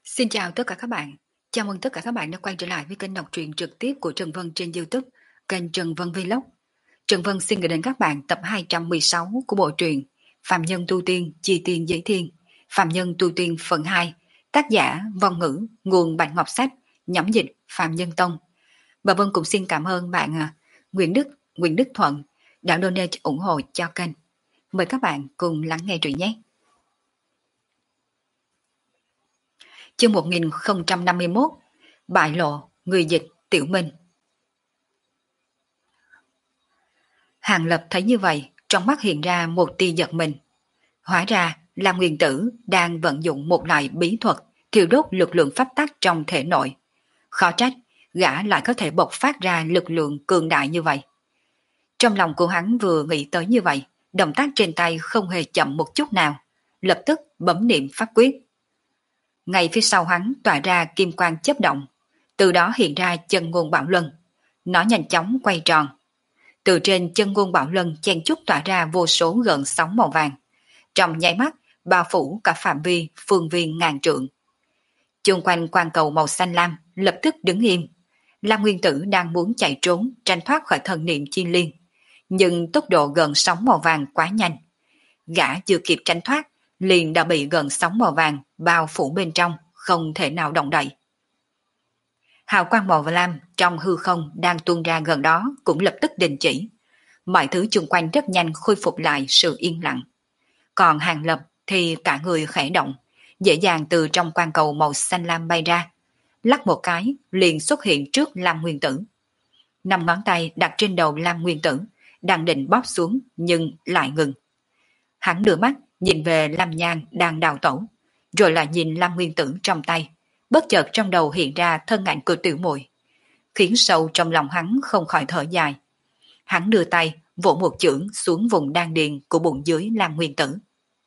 Xin chào tất cả các bạn. Chào mừng tất cả các bạn đã quay trở lại với kênh đọc truyện trực tiếp của Trần Vân trên YouTube, kênh Trần Vân Vlog. Trần Vân xin gửi đến các bạn tập 216 của bộ truyện Phạm Nhân Tu Tiên, Chi Tiên Giới Thiên, Phạm Nhân Tu Tiên phần 2, tác giả Vong Ngữ, nguồn Bạch Ngọc Sách, nhóm dịch Phạm Nhân Tông. Và Vân cũng xin cảm ơn bạn Nguyễn Đức Thuận đã donate ủng hộ cho kênh. Mời các bạn cùng lắng nghe truyện nhé. Chương 1051, bại lộ, người dịch Tiểu Minh. Hàng Lập thấy như vậy, trong mắt hiện ra một tia giật mình. Hóa ra là Nguyên Tử đang vận dụng một loại bí thuật thiêu đốt lực lượng pháp tắc trong thể nội. Khó trách, gã lại có thể bộc phát ra lực lượng cường đại như vậy. Trong lòng của hắn vừa nghĩ tới như vậy, động tác trên tay không hề chậm một chút nào, lập tức bấm niệm pháp quyết. Ngay phía sau hắn tỏa ra kim quang chớp động, từ đó hiện ra chân ngôn bảo luân. Nó nhanh chóng quay tròn. Từ trên chân ngôn bảo luân chen chúc tỏa ra vô số gợn sóng màu vàng. Trong nháy mắt, bao phủ cả phạm vi phương viên ngàn trượng. Chung quanh quang cầu màu xanh lam lập tức đứng im. Lam Nguyên Tử đang muốn chạy trốn, tranh thoát khỏi thần niệm chi liên. Nhưng tốc độ gợn sóng màu vàng quá nhanh. Gã chưa kịp tránh thoát, liền đã bị gợn sóng màu vàng bao phủ bên trong, không thể nào động đậy. Hào quang màu lam trong hư không đang tuôn ra gần đó cũng lập tức đình chỉ. Mọi thứ xung quanh rất nhanh khôi phục lại sự yên lặng. Còn Hàng Lập thì cả người khẽ động, dễ dàng từ trong quang cầu màu xanh lam bay ra. Lắc một cái liền xuất hiện trước Lam Nguyên Tử. 5 ngón tay đặt trên đầu Lam Nguyên Tử, đang định bóp xuống nhưng lại ngừng. Hắn đưa mắt nhìn về Lam Nhan đang đào tẩu, rồi lại nhìn Lam Nguyên Tử trong tay, bất chợt trong đầu hiện ra thân ảnh của tiểu muội, khiến sâu trong lòng hắn không khỏi thở dài. Hắn đưa tay vỗ một chưởng xuống vùng đan điền của bụng dưới Lam Nguyên Tử.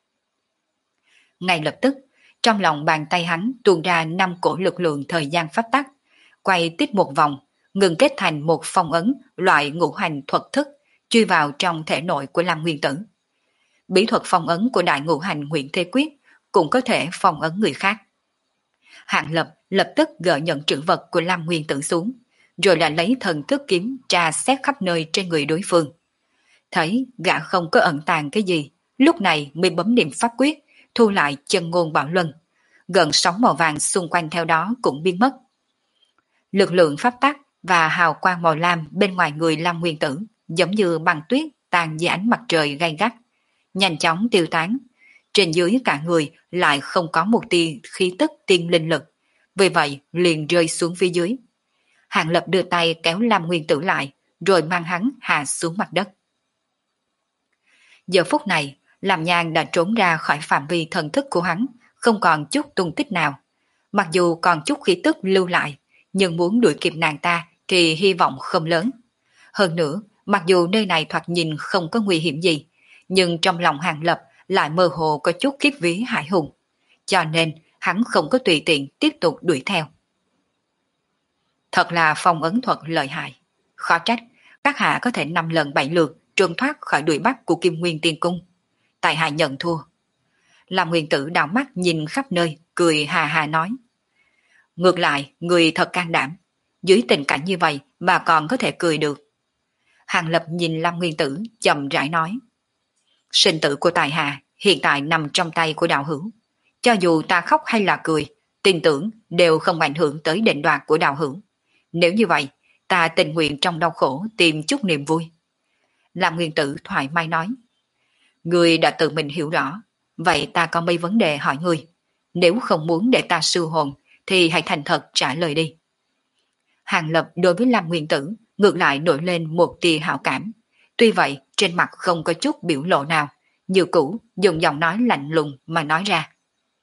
Ngay lập tức, trong lòng bàn tay hắn tuôn ra 5 cổ lực lượng thời gian pháp tắc, quay tiếp một vòng, ngừng kết thành một phong ấn loại ngũ hành thuật thức, chui vào trong thể nội của Lam Nguyên Tử. Bí thuật phong ấn của đại ngũ hành Nguyện Thế Quyết cũng có thể phong ấn người khác. Hạng Lập lập tức gỡ nhận trữ vật của Lam Nguyên Tử xuống, rồi lại lấy thần thức kiếm tra xét khắp nơi trên người đối phương. Thấy gã không có ẩn tàng cái gì, lúc này mới bấm niệm pháp quyết, thu lại chân ngôn bảo luân. Gần sóng màu vàng xung quanh theo đó cũng biến mất. Lực lượng pháp tắc và hào quang màu lam bên ngoài người Lam Nguyên Tử giống như băng tuyết tan dưới ánh mặt trời gay gắt, nhanh chóng tiêu tán. Trên dưới cả người lại không có một tia khí tức tiên linh lực, vì vậy liền rơi xuống phía dưới. Hàng Lập đưa tay kéo Lam Nguyên Tử lại, rồi mang hắn hạ xuống mặt đất. Giờ phút này, Lam Nhan đã trốn ra khỏi phạm vi thần thức của hắn, không còn chút tung tích nào. Mặc dù còn chút khí tức lưu lại, nhưng muốn đuổi kịp nàng ta thì hy vọng không lớn. Hơn nữa, mặc dù nơi này thoạt nhìn không có nguy hiểm gì, nhưng trong lòng Hàng Lập lại mơ hồ có chút khiếp vía hãi hùng, cho nên hắn không có tùy tiện tiếp tục đuổi theo. Thật là phong ấn thuật lợi hại, khó trách các hạ có thể 5 lần 7 lượt trốn thoát khỏi đuổi bắt của Kim Nguyên Tiên Cung. Tại hạ nhận thua. Lam Nguyên Tử đảo mắt nhìn khắp nơi, cười hà hà nói: ngược lại, người thật can đảm, dưới tình cảnh như vậy mà còn có thể cười được. Hàng Lập nhìn Lam Nguyên Tử chậm rãi nói: sinh tử của tài hạ hiện tại nằm trong tay của đạo hữu. Cho dù ta khóc hay là cười, tin tưởng đều không ảnh hưởng tới định đoạt của đạo hữu. Nếu như vậy, ta tình nguyện trong đau khổ tìm chút niềm vui. Lam Nguyên Tử thoải mái nói: ngươi đã tự mình hiểu rõ, vậy ta có mấy vấn đề hỏi ngươi. Nếu không muốn để ta siêu hồn, thì hãy thành thật trả lời đi. Hàng Lập đối với Lam Nguyên Tử ngược lại nổi lên một tia hảo cảm. Tuy vậy, trên mặt không có chút biểu lộ nào, như cũ dùng giọng nói lạnh lùng mà nói ra: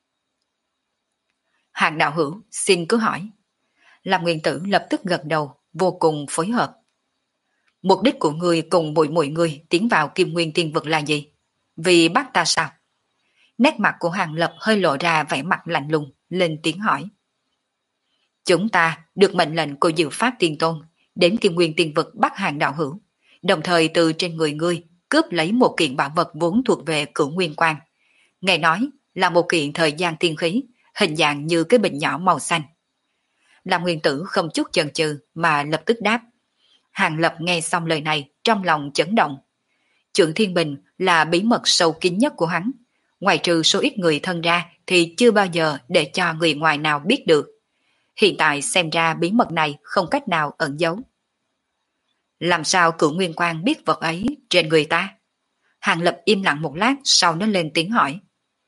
Hàng đạo hữu, xin cứ hỏi. Lam Nguyên Tử lập tức gật đầu, vô cùng phối hợp. Mục đích của ngươi cùng muội ngươi tiến vào Kim Nguyên Tiên Vực là gì? Vì bắt ta sao? Nét mặt của Hàng Lập hơi lộ ra vẻ mặt lạnh lùng, lên tiếng hỏi. Chúng ta được mệnh lệnh của Diệu Pháp Tiên Tôn đến Kim Nguyên Tiên Vực bắt Hàng đạo hữu, đồng thời từ trên người ngươi cướp lấy một kiện bảo vật vốn thuộc về Cửu Nguyên Quang. Nghe nói là một kiện thời gian tiên khí, hình dạng như cái bình nhỏ màu xanh. Lam Nguyên Tử không chút chần chừ mà lập tức đáp. Hàng Lập nghe xong lời này trong lòng chấn động. Trượng Thiên Bình là bí mật sâu kín nhất của hắn. Ngoài trừ số ít người thân ra thì chưa bao giờ để cho người ngoài nào biết được. Hiện tại xem ra bí mật này không cách nào ẩn giấu. Làm sao Cửu Nguyên Quang biết vật ấy trên người ta? Hàng Lập im lặng một lát sau nó lên tiếng hỏi.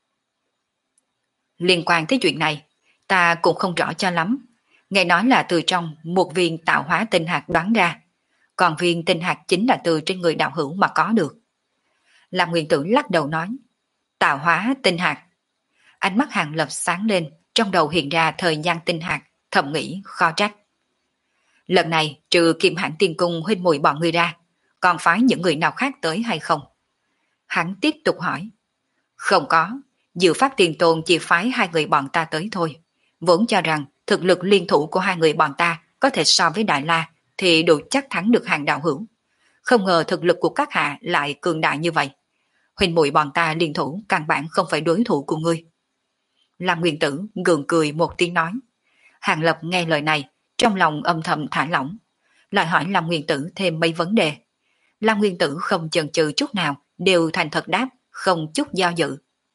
Liên quan tới chuyện này, ta cũng không rõ cho lắm. Nghe nói là từ trong một viên tạo hóa tinh hạt đoán ra. Còn viên tinh hạt chính là từ trên người đạo hữu mà có được. Lam Nguyên Tử lắc đầu nói. Tạo hóa tinh hạt. Ánh mắt Hàng Lập sáng lên, trong đầu hiện ra thời gian tinh hạt, thầm nghĩ khó trách. Lần này trừ Kim Hãn Tiên Cung huynh muội bọn người ra, còn phái những người nào khác tới hay không? Hắn tiếp tục hỏi. Không có, Diệu Pháp Tiền Tôn chỉ phái hai người bọn ta tới thôi. Vốn cho rằng thực lực liên thủ của hai người bọn ta có thể so với Đại La thì đủ chắc thắng được Hàng đạo hữu. Không ngờ thực lực của các hạ lại cường đại như vậy. Huynh muội bọn ta liên thủ căn bản không phải đối thủ của ngươi. Lam Nguyên Tử gượng cười một tiếng nói. Hàng Lập nghe lời này, trong lòng âm thầm thả lỏng. Lại hỏi Lam Nguyên Tử thêm mấy vấn đề. Lam Nguyên Tử không chần chừ chút nào, đều thành thật đáp, không chút do dự.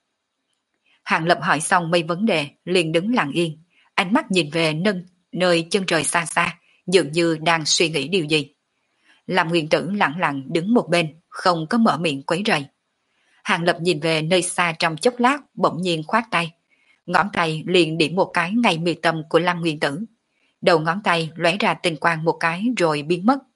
Hàng Lập hỏi xong mấy vấn đề, liền đứng lặng yên, ánh mắt nhìn về nơi chân trời xa xa, dường như đang suy nghĩ điều gì. Lam Nguyên Tử lặng lặng đứng một bên, không có mở miệng quấy rầy. Hàng Lập nhìn về nơi xa trong chốc lát, bỗng nhiên khoát tay. Ngón tay liền điểm một cái ngay mi tâm của Lam Nguyên Tử. Đầu ngón tay lóe ra tinh quang một cái rồi biến mất.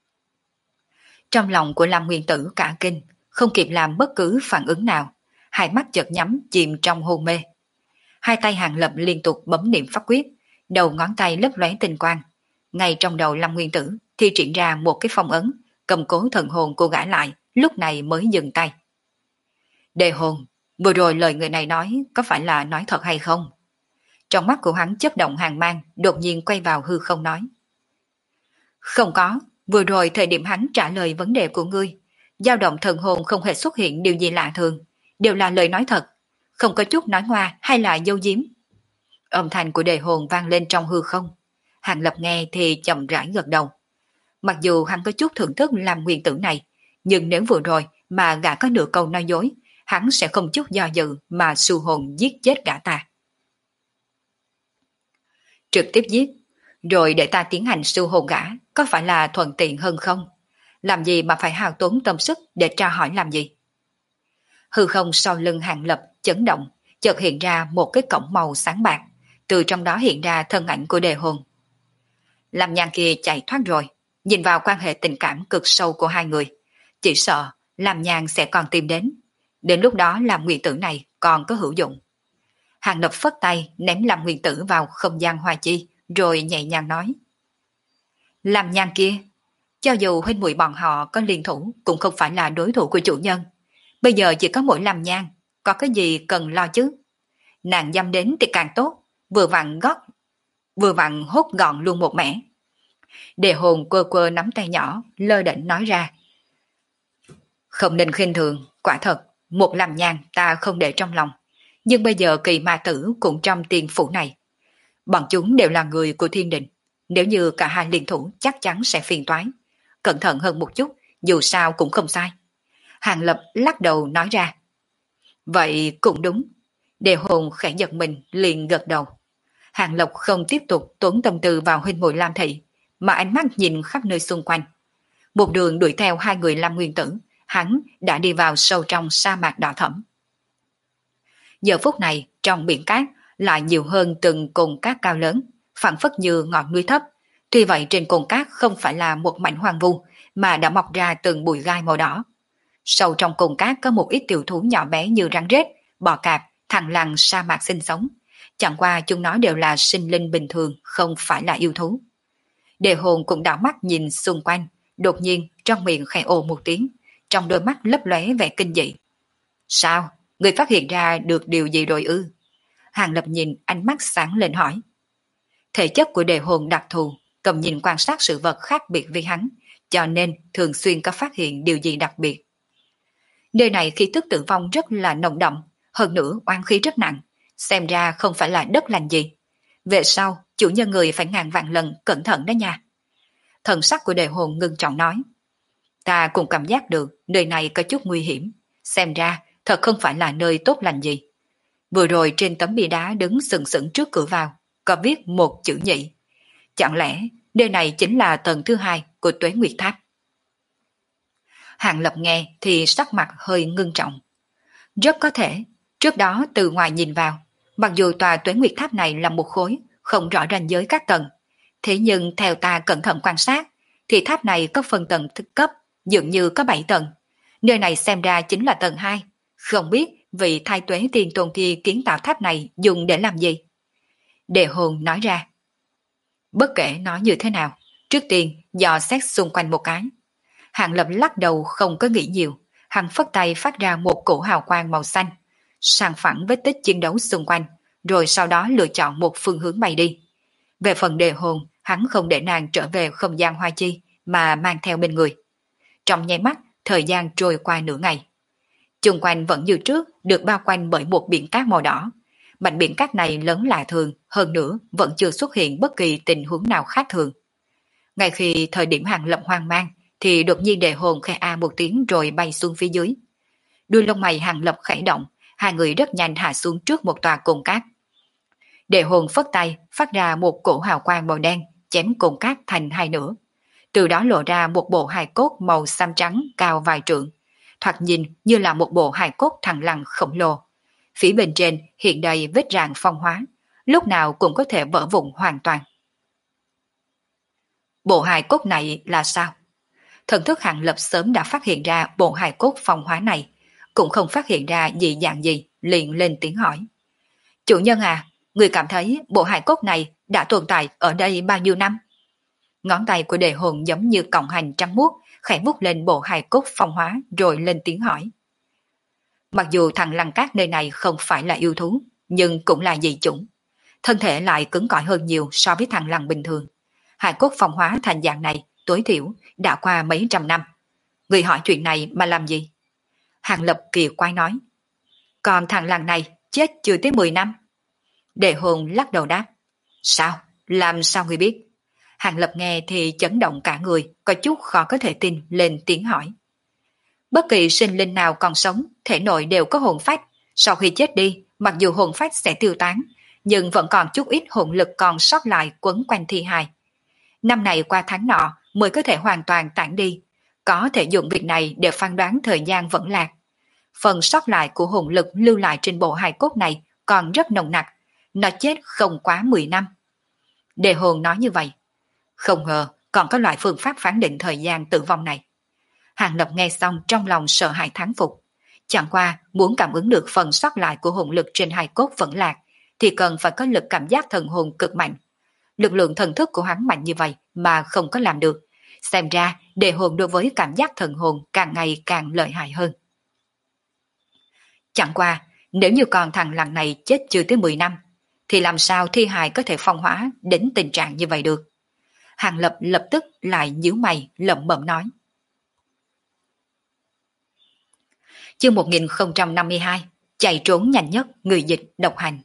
Trong lòng của Lam Nguyên Tử cả kinh, không kịp làm bất cứ phản ứng nào. Hai mắt chợt nhắm chìm trong hôn mê. Hai tay Hàng Lập liên tục bấm niệm pháp quyết, đầu ngón tay lấp lóe tinh quang. Ngay trong đầu Lam Nguyên Tử thi triển ra một cái phong ấn, cầm cố thần hồn cô gã lại, lúc này mới dừng tay. Đề hồn, vừa rồi lời người này nói có phải là nói thật hay không? Trong mắt của hắn chớp động hàn mang, đột nhiên quay vào hư không nói. Không có, vừa rồi thời điểm hắn trả lời vấn đề của ngươi, dao động thần hồn không hề xuất hiện điều gì lạ thường, đều là lời nói thật, không có chút nói ngoa hay là dâu diếm. Âm thanh của đề hồn vang lên trong hư không. Hàng Lập nghe thì chậm rãi gật đầu. Mặc dù hắn có chút thưởng thức Lam Nguyên Tử này, nhưng nếu vừa rồi mà gã có nửa câu nói dối, hắn sẽ không chút do dự mà su hồn giết chết gã ta. Trực tiếp giết, rồi để ta tiến hành su hồn gã, có phải là thuận tiện hơn không? Làm gì mà phải hao tốn tâm sức để tra hỏi làm gì? Hư không sau lưng Hàng Lập chấn động, chợt hiện ra một cái cổng màu sáng bạc, từ trong đó hiện ra thân ảnh của đề hồn. Lam Nhan kia chạy thoát rồi, nhìn vào quan hệ tình cảm cực sâu của hai người, chỉ sợ Lam Nhan sẽ còn tìm đến lúc đó Lam Nguyên Tử này còn có hữu dụng. Hàng Lập phất tay ném Lam Nguyên Tử vào không gian hoa chi, rồi nhẹ nhàng nói. Lam Nhan kia, cho dù huynh muội bọn họ có liên thủ cũng không phải là đối thủ của chủ nhân. Bây giờ chỉ có mỗi Lam Nhan, có cái gì cần lo chứ? Nàng dăm đến thì càng tốt, vừa vặn hốt gọn luôn một mẻ. Đề hồn quơ quơ nắm tay nhỏ, lơ đễnh nói ra. Không nên khinh thường, quả thật, một Lam Nhan ta không để trong lòng. Nhưng bây giờ Kỳ Ma Tử cũng trong tiền phủ này. Bọn chúng đều là người của thiên đình. Nếu như cả hai liên thủ chắc chắn sẽ phiền toái. Cẩn thận hơn một chút, dù sao cũng không sai. Hàng Lập lắc đầu nói ra. Vậy cũng đúng. Đề hồn khẽ giật mình liền gật đầu. Hàng Lập không tiếp tục tốn tâm tư vào huynh muội Lam Thị, mà ánh mắt nhìn khắp nơi xung quanh. Một đường đuổi theo hai người Lam Nguyên Tử, hắn đã đi vào sâu trong sa mạc đỏ thẫm. Giờ phút này trong biển cát lại nhiều hơn từng cồn cát cao lớn, phẳng phất như ngọn núi thấp. Tuy vậy trên cồn cát không phải là một mảnh hoang vu, mà đã mọc ra từng bụi gai màu đỏ. Sâu trong cồn cát có một ít tiểu thú nhỏ bé như rắn rết, bò cạp, thằn lằn sa mạc sinh sống. Chẳng qua chúng nó đều là sinh linh bình thường, không phải là yêu thú. Đề hồn cũng đảo mắt nhìn xung quanh, đột nhiên trong miệng khẽ ồ một tiếng, trong đôi mắt lấp lóe vẻ kinh dị. Sao? Người phát hiện ra được điều gì rồi ư? Hàng Lập nhìn ánh mắt sáng lên hỏi. Thể chất của đề hồn đặc thù, cầm nhìn quan sát sự vật khác biệt với hắn, cho nên thường xuyên có phát hiện điều gì đặc biệt. Nơi này khí tức tử vong rất là nồng đậm, hơn nữa oán khí rất nặng, xem ra không phải là đất lành gì. Về sau, chủ nhân người phải ngàn vạn lần cẩn thận đó nha. Thần sắc của đề hồn ngưng trọng nói. Ta cũng cảm giác được nơi này có chút nguy hiểm. Xem ra thật không phải là nơi tốt lành gì. Vừa rồi trên tấm bia đá đứng sừng sững trước cửa vào, có viết một chữ nhị. Chẳng lẽ nơi này chính là tầng thứ hai của Tuế Nguyệt Tháp? Hàng Lập nghe thì sắc mặt hơi ngưng trọng. Rất có thể, trước đó từ ngoài nhìn vào, mặc dù tòa Tuế Nguyệt Tháp này là một khối, không rõ ranh giới các tầng, thế nhưng theo ta cẩn thận quan sát, thì tháp này có phân tầng thức cấp, dường như có 7 tầng. Nơi này xem ra chính là tầng 2, không biết vị Thái Tuế Tiên Tôn kia kiến tạo tháp này dùng để làm gì? Đề hồn nói ra. Bất kể nói như thế nào, trước tiên dò xét xung quanh một cái. Hàng Lập lắc đầu không có nghĩ nhiều, hắn phất tay phát ra một cổ hào quang màu xanh, sàng phẳng vết tích chiến đấu xung quanh, rồi sau đó lựa chọn một phương hướng bay đi. Về phần đề hồn, hắn không để nàng trở về không gian hoa chi, mà mang theo bên người. Trong nháy mắt, thời gian trôi qua nửa ngày. Chung quanh vẫn như trước, được bao quanh bởi một biển cát màu đỏ. Mảnh biển cát này lớn lạ thường, hơn nữa vẫn chưa xuất hiện bất kỳ tình huống nào khác thường. Ngay khi thời điểm Hàng Lập hoang mang, thì đột nhiên đề hồn khẽ a một tiếng rồi bay xuống phía dưới. Đuôi lông mày Hàng Lập khẽ động, hai người rất nhanh hạ xuống trước một tòa cồn cát. Đề hồn phất tay, phát ra một cổ hào quang màu đen, chém cồn cát thành hai nửa. Từ đó lộ ra một bộ hài cốt màu xám trắng cao vài trượng, thoạt nhìn như là một bộ hài cốt thằn lằn khổng lồ. Phía bên trên hiện đầy vết rạn phong hóa, lúc nào cũng có thể vỡ vụn hoàn toàn. Bộ hài cốt này là sao? Thần thức Hàng Lập sớm đã phát hiện ra bộ hài cốt phong hóa này, cũng không phát hiện ra dị dạng gì, liền lên tiếng hỏi. Chủ nhân à, người cảm thấy bộ hài cốt này đã tồn tại ở đây bao nhiêu năm? Ngón tay của đề hồn giống như cọng hành trắng muốt, khẽ vuốt lên bộ hài cốt phong hóa rồi lên tiếng hỏi. Mặc dù thằng lăng cát nơi này không phải là yêu thú, nhưng cũng là dị chủng. Thân thể lại cứng cỏi hơn nhiều so với thằng lăng bình thường. Hài cốt phong hóa thành dạng này, tối thiểu, đã qua mấy trăm năm. Người hỏi chuyện này mà làm gì? Hàng Lập kỳ quái nói. Còn thằng lăng này chết chưa tới 10 năm. Đề hồn lắc đầu đáp. Sao? Làm sao người biết? Hàng Lập nghe thì chấn động cả người, có chút khó có thể tin, lên tiếng hỏi. Bất kỳ sinh linh nào còn sống, thể nội đều có hồn phách. Sau khi chết đi, mặc dù hồn phách sẽ tiêu tán, nhưng vẫn còn chút ít hồn lực còn sót lại quấn quanh thi hài. Năm này qua tháng nọ mới có thể hoàn toàn tản đi, có thể dùng việc này để phán đoán thời gian vẫn lạc. Phần sót lại của hồn lực lưu lại trên bộ hài cốt này còn rất nồng nặc, nó chết không quá 10 năm. Đề hồn nói như vậy. Không ngờ còn có loại phương pháp phán định thời gian tử vong này. Hàng Lập nghe xong trong lòng sợ hãi thán phục. Chẳng qua muốn cảm ứng được phần sót lại của hồn lực trên hài cốt vẫn lạc, thì cần phải có lực cảm giác thần hồn cực mạnh. Lực lượng thần thức của hắn mạnh như vậy mà không có làm được. Xem ra đề hồn đối với cảm giác thần hồn càng ngày càng lợi hại hơn. Chẳng qua, nếu như còn thằng lằn này chết chưa tới 10 năm, thì làm sao thi hài có thể phong hóa đến tình trạng như vậy được? Hàng Lập lập tức lại nhíu mày lẩm bẩm nói. Chương 1052, chạy trốn nhanh nhất người dịch độc hành.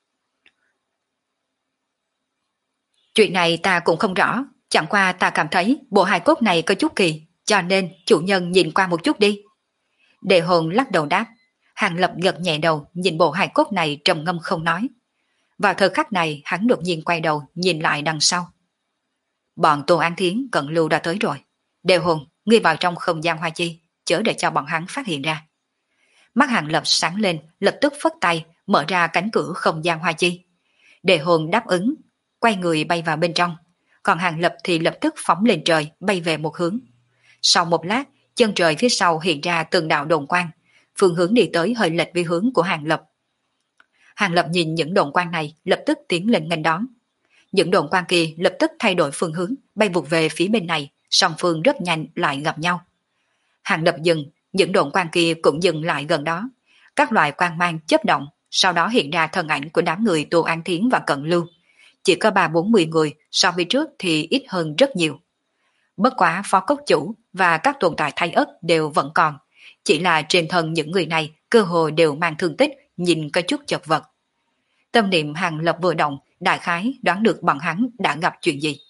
Chuyện này ta cũng không rõ, chẳng qua ta cảm thấy bộ hài cốt này có chút kỳ, cho nên chủ nhân nhìn qua một chút đi. Đề hồn lắc đầu đáp. Hàng Lập gật nhẹ đầu nhìn bộ hài cốt này trầm ngâm không nói. Vào thời khắc này hắn đột nhiên quay đầu nhìn lại đằng sau. Bọn Tô An Thiến cận lưu đã tới rồi. Đề hồn, ngươi vào trong không gian hoa chi, chớ để cho bọn hắn phát hiện ra. Mắt Hàng Lập sáng lên, lập tức phất tay mở ra cánh cửa không gian hoa chi. Đề hồn đáp ứng, quay người bay vào bên trong, còn Hàng Lập thì lập tức phóng lên trời bay về một hướng. Sau một lát, chân trời phía sau hiện ra từng đạo đồn quang, phương hướng đi tới hơi lệch với hướng của Hàng Lập. Hàng Lập nhìn những đồn quang này lập tức tiến lên nghênh đón. Những đồn quang kia lập tức thay đổi phương hướng, bay vụt về phía bên này, song phương rất nhanh lại gặp nhau. Hàng Lập dừng, những đồn quang kia cũng dừng lại gần đó. Các loại quang mang chớp động, sau đó hiện ra thân ảnh của đám người Tô An Thiến và Cận Lưu. Chỉ có 30-40 người, so với trước thì ít hơn rất nhiều. Bất quá phó cốc chủ và các tồn tại thay ất đều vẫn còn, chỉ là trên thân những người này cơ hồ đều mang thương tích, nhìn có chút chật vật. Tâm niệm Hàng Lập vừa động, đại khái đoán được bọn hắn đã gặp chuyện gì.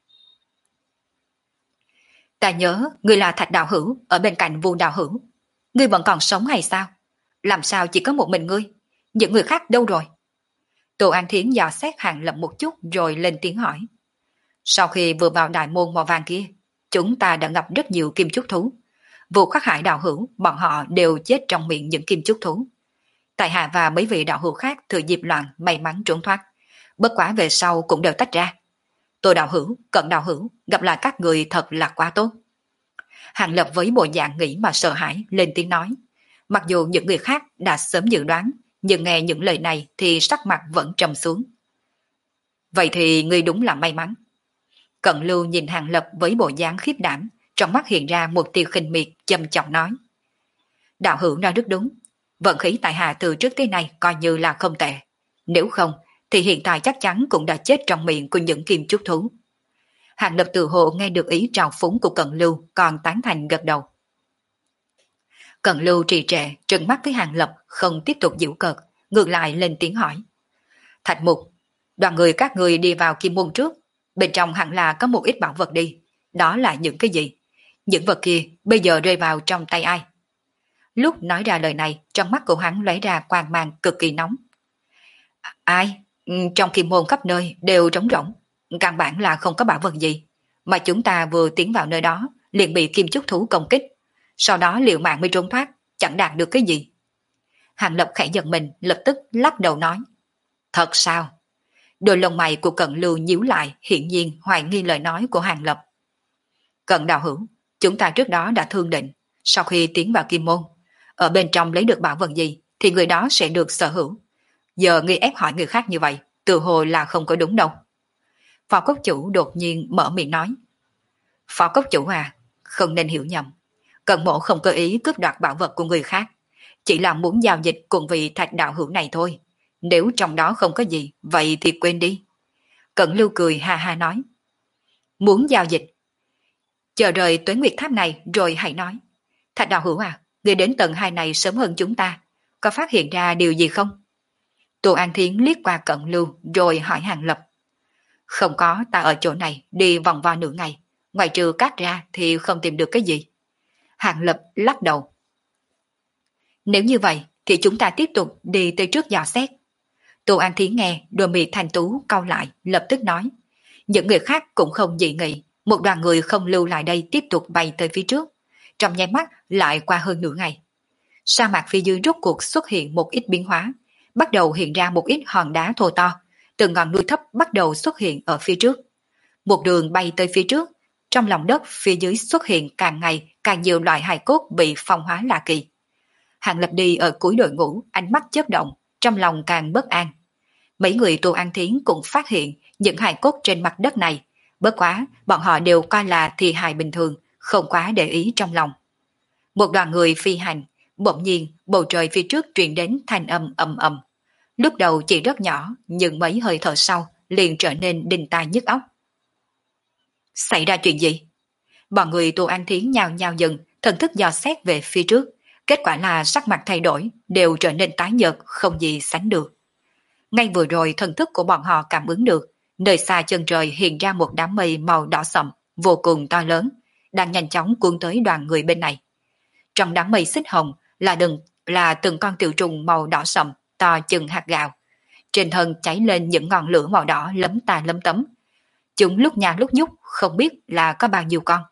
Ta nhớ ngươi là Thạch đạo hữu ở bên cạnh Vu đạo hữu. Ngươi vẫn còn sống hay sao? Làm sao chỉ có một mình ngươi? Những người khác đâu rồi? Tô An Thiến dò xét Hàng Lập một chút rồi lên tiếng hỏi. Sau khi vừa vào đại môn màu vàng kia, chúng ta đã gặp rất nhiều kim chúc thú. Vụ Khắc Hải đạo hữu, bọn họ đều chết trong miệng những kim chúc thú. Tại hạ và mấy vị đạo hữu khác thừa dịp loạn may mắn trốn thoát. Bất quá về sau cũng đều tách ra. Tô đạo hữu, Cận đạo hữu, gặp lại các người thật là quá tốt. Hàng Lập với bộ dạng nghĩ mà sợ hãi lên tiếng nói. Mặc dù những người khác đã sớm dự đoán, nhưng nghe những lời này thì sắc mặt vẫn trầm xuống. Vậy thì ngươi đúng là may mắn. Cận Lưu nhìn Hàng Lập với bộ dáng khiếp đảm, trong mắt hiện ra một tia khinh miệt, châm chọc nói. Đạo hữu nói rất đúng, vận khí tại hạ từ trước tới nay coi như là không tệ. Nếu không, thì hiện tại chắc chắn cũng đã chết trong miệng của những kim trúc thú. Hàng Lập tự hồ nghe được ý trào phúng của Cận Lưu, còn tán thành gật đầu. Cận Lưu trì trệ, trừng mắt với Hàng Lập, không tiếp tục giễu cợt, ngược lại lên tiếng hỏi. Thạch Mục, đoàn người các người đi vào kim môn trước, bên trong hẳn là có một ít bảo vật đi, đó là những cái gì? Những vật kia bây giờ rơi vào trong tay ai? Lúc nói ra lời này, trong mắt của hắn lóe ra quang mang cực kỳ nóng. Ai? Trong kim môn khắp nơi đều trống rỗng, căn bản là không có bảo vật gì, mà chúng ta vừa tiến vào nơi đó liền bị kim chúc thú công kích, sau đó liều mạng mới trốn thoát, chẳng đạt được cái gì. Hàng Lập khẽ giật mình, lập tức lắc đầu nói. Thật sao? Đôi lông mày của Cận Lưu nhíu lại, hiển nhiên hoài nghi lời nói của Hàng Lập. Cận đạo hữu, chúng ta trước đó đã thương định, sau khi tiến vào kim môn, ở bên trong lấy được bảo vật gì thì người đó sẽ được sở hữu. Giờ ngươi ép hỏi người khác như vậy, tự hồ là không có đúng đâu. Phó cốc chủ đột nhiên mở miệng nói. Phó cốc chủ à, không nên hiểu nhầm. Cận mộ không có ý cướp đoạt bảo vật của người khác, chỉ là muốn giao dịch cùng vị Thạch đạo hữu này thôi. Nếu trong đó không có gì, vậy thì quên đi. Cận Lưu cười ha ha nói. Muốn giao dịch? Chờ rời Tuế Nguyệt Tháp này rồi hãy nói. Thạch đạo hữu à, người đến tầng 2 này sớm hơn chúng ta, có phát hiện ra điều gì không? Tô An Thiến liếc qua Cận Lưu rồi hỏi Hàng Lập. Không có, ta ở chỗ này đi vòng vo nửa ngày, ngoài trừ cát ra thì không tìm được cái gì. Hàng Lập lắc đầu. Nếu như vậy thì chúng ta tiếp tục đi tới trước dò xét. Tô An Thiến nghe, đôi mi thanh tú cau lại, lập tức nói. Những người khác cũng không dị nghị, một đoàn người không lưu lại đây tiếp tục bay tới phía trước. Trong nháy mắt lại qua hơn nửa ngày. Sa mạc phía dưới rốt cuộc xuất hiện một ít biến hóa, bắt đầu hiện ra một ít hòn đá thô to, từng ngọn núi thấp bắt đầu xuất hiện ở phía trước. Một đường bay tới phía trước, trong lòng đất phía dưới xuất hiện càng ngày càng nhiều loại hài cốt bị phong hóa lạ kỳ. Hàng Lập đi ở cuối đội ngũ, ánh mắt chớp động, trong lòng càng bất an. Mấy người Tô An Thiến cũng phát hiện những hài cốt trên mặt đất này, bất quá bọn họ đều coi là thi hài bình thường, không quá để ý trong lòng. Một đoàn người phi hành, bỗng nhiên bầu trời phía trước truyền đến thanh âm ầm ầm. Lúc đầu chỉ rất nhỏ, nhưng mấy hơi thở sau liền trở nên đinh tai nhức óc. Xảy ra chuyện gì? Bọn người Tô An Thiến nhao nhao dừng, thần thức dò xét về phía trước. Kết quả là sắc mặt thay đổi, đều trở nên tái nhợt, không gì sánh được. Ngay vừa rồi thần thức của bọn họ cảm ứng được, nơi xa chân trời hiện ra một đám mây màu đỏ sậm, vô cùng to lớn, đang nhanh chóng cuốn tới đoàn người bên này. Trong đám mây xích hồng là từng con tiểu trùng màu đỏ sậm, to chừng hạt gạo. Trên thân cháy lên những ngọn lửa màu đỏ lấm tà lấm tấm. Chúng lúc nhà lúc nhúc, không biết là có bao nhiêu con.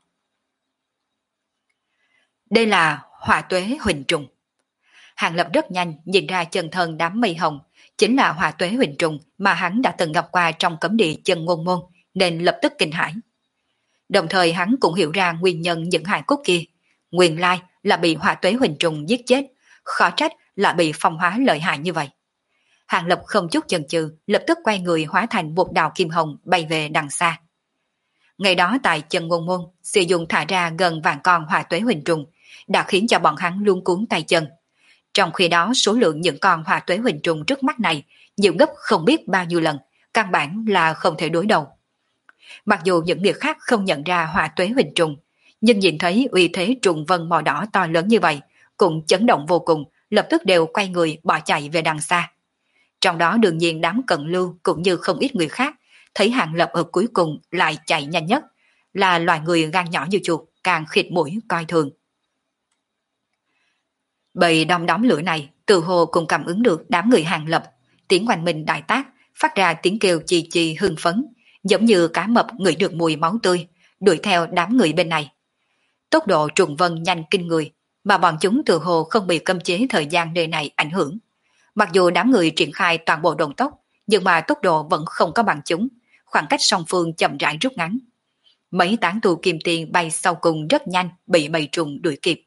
Đây là hỏa tuế huỳnh trùng. Hàng Lập rất nhanh nhìn ra chân thân đám mây hồng, chính là hỏa tuế huỳnh trùng mà hắn đã từng gặp qua trong cấm địa chân ngôn môn, nên lập tức kinh hãi. Đồng thời hắn cũng hiểu ra nguyên nhân những hài cốt kia. Nguyên lai là bị hỏa tuế huỳnh trùng giết chết, khó trách là bị phong hóa lợi hại như vậy. Hàng Lập không chút chần chừ, lập tức quay người hóa thành một đạo kim hồng bay về đằng xa. Ngày đó tại chân ngôn môn, sử dụng thả ra gần vạn con hỏa tuế huỳnh trùng, đã khiến cho bọn hắn luống cuống tay chân. Trong khi đó số lượng những con hỏa tuế huỳnh trùng trước mắt này nhiều gấp không biết bao nhiêu lần, căn bản là không thể đối đầu. Mặc dù những người khác không nhận ra hỏa tuế huỳnh trùng, nhưng nhìn thấy uy thế trùng vân màu đỏ to lớn như vậy, cũng chấn động vô cùng, lập tức đều quay người bỏ chạy về đằng xa. Trong đó đương nhiên đám Cận Lưu cũng như không ít người khác, thấy Hàng Lập ở cuối cùng lại chạy nhanh nhất, là loài người gan nhỏ như chuột, càng khịt mũi coi thường. Bầy đom đóm lửa này từ hồ cùng cảm ứng được đám người Hàng Lập, tiếng oanh minh đại tác, phát ra tiếng kêu chì chì hưng phấn, giống như cá mập ngửi được mùi máu tươi, đuổi theo đám người bên này. Tốc độ trùng vân nhanh kinh người, mà bọn chúng từ hồ không bị cấm chế thời gian nơi này ảnh hưởng. Mặc dù đám người triển khai toàn bộ độn tốc, nhưng mà tốc độ vẫn không có bằng chúng, khoảng cách song phương chậm rãi rút ngắn. Mấy tán tu kim tiền bay sau cùng rất nhanh bị bầy trùng đuổi kịp.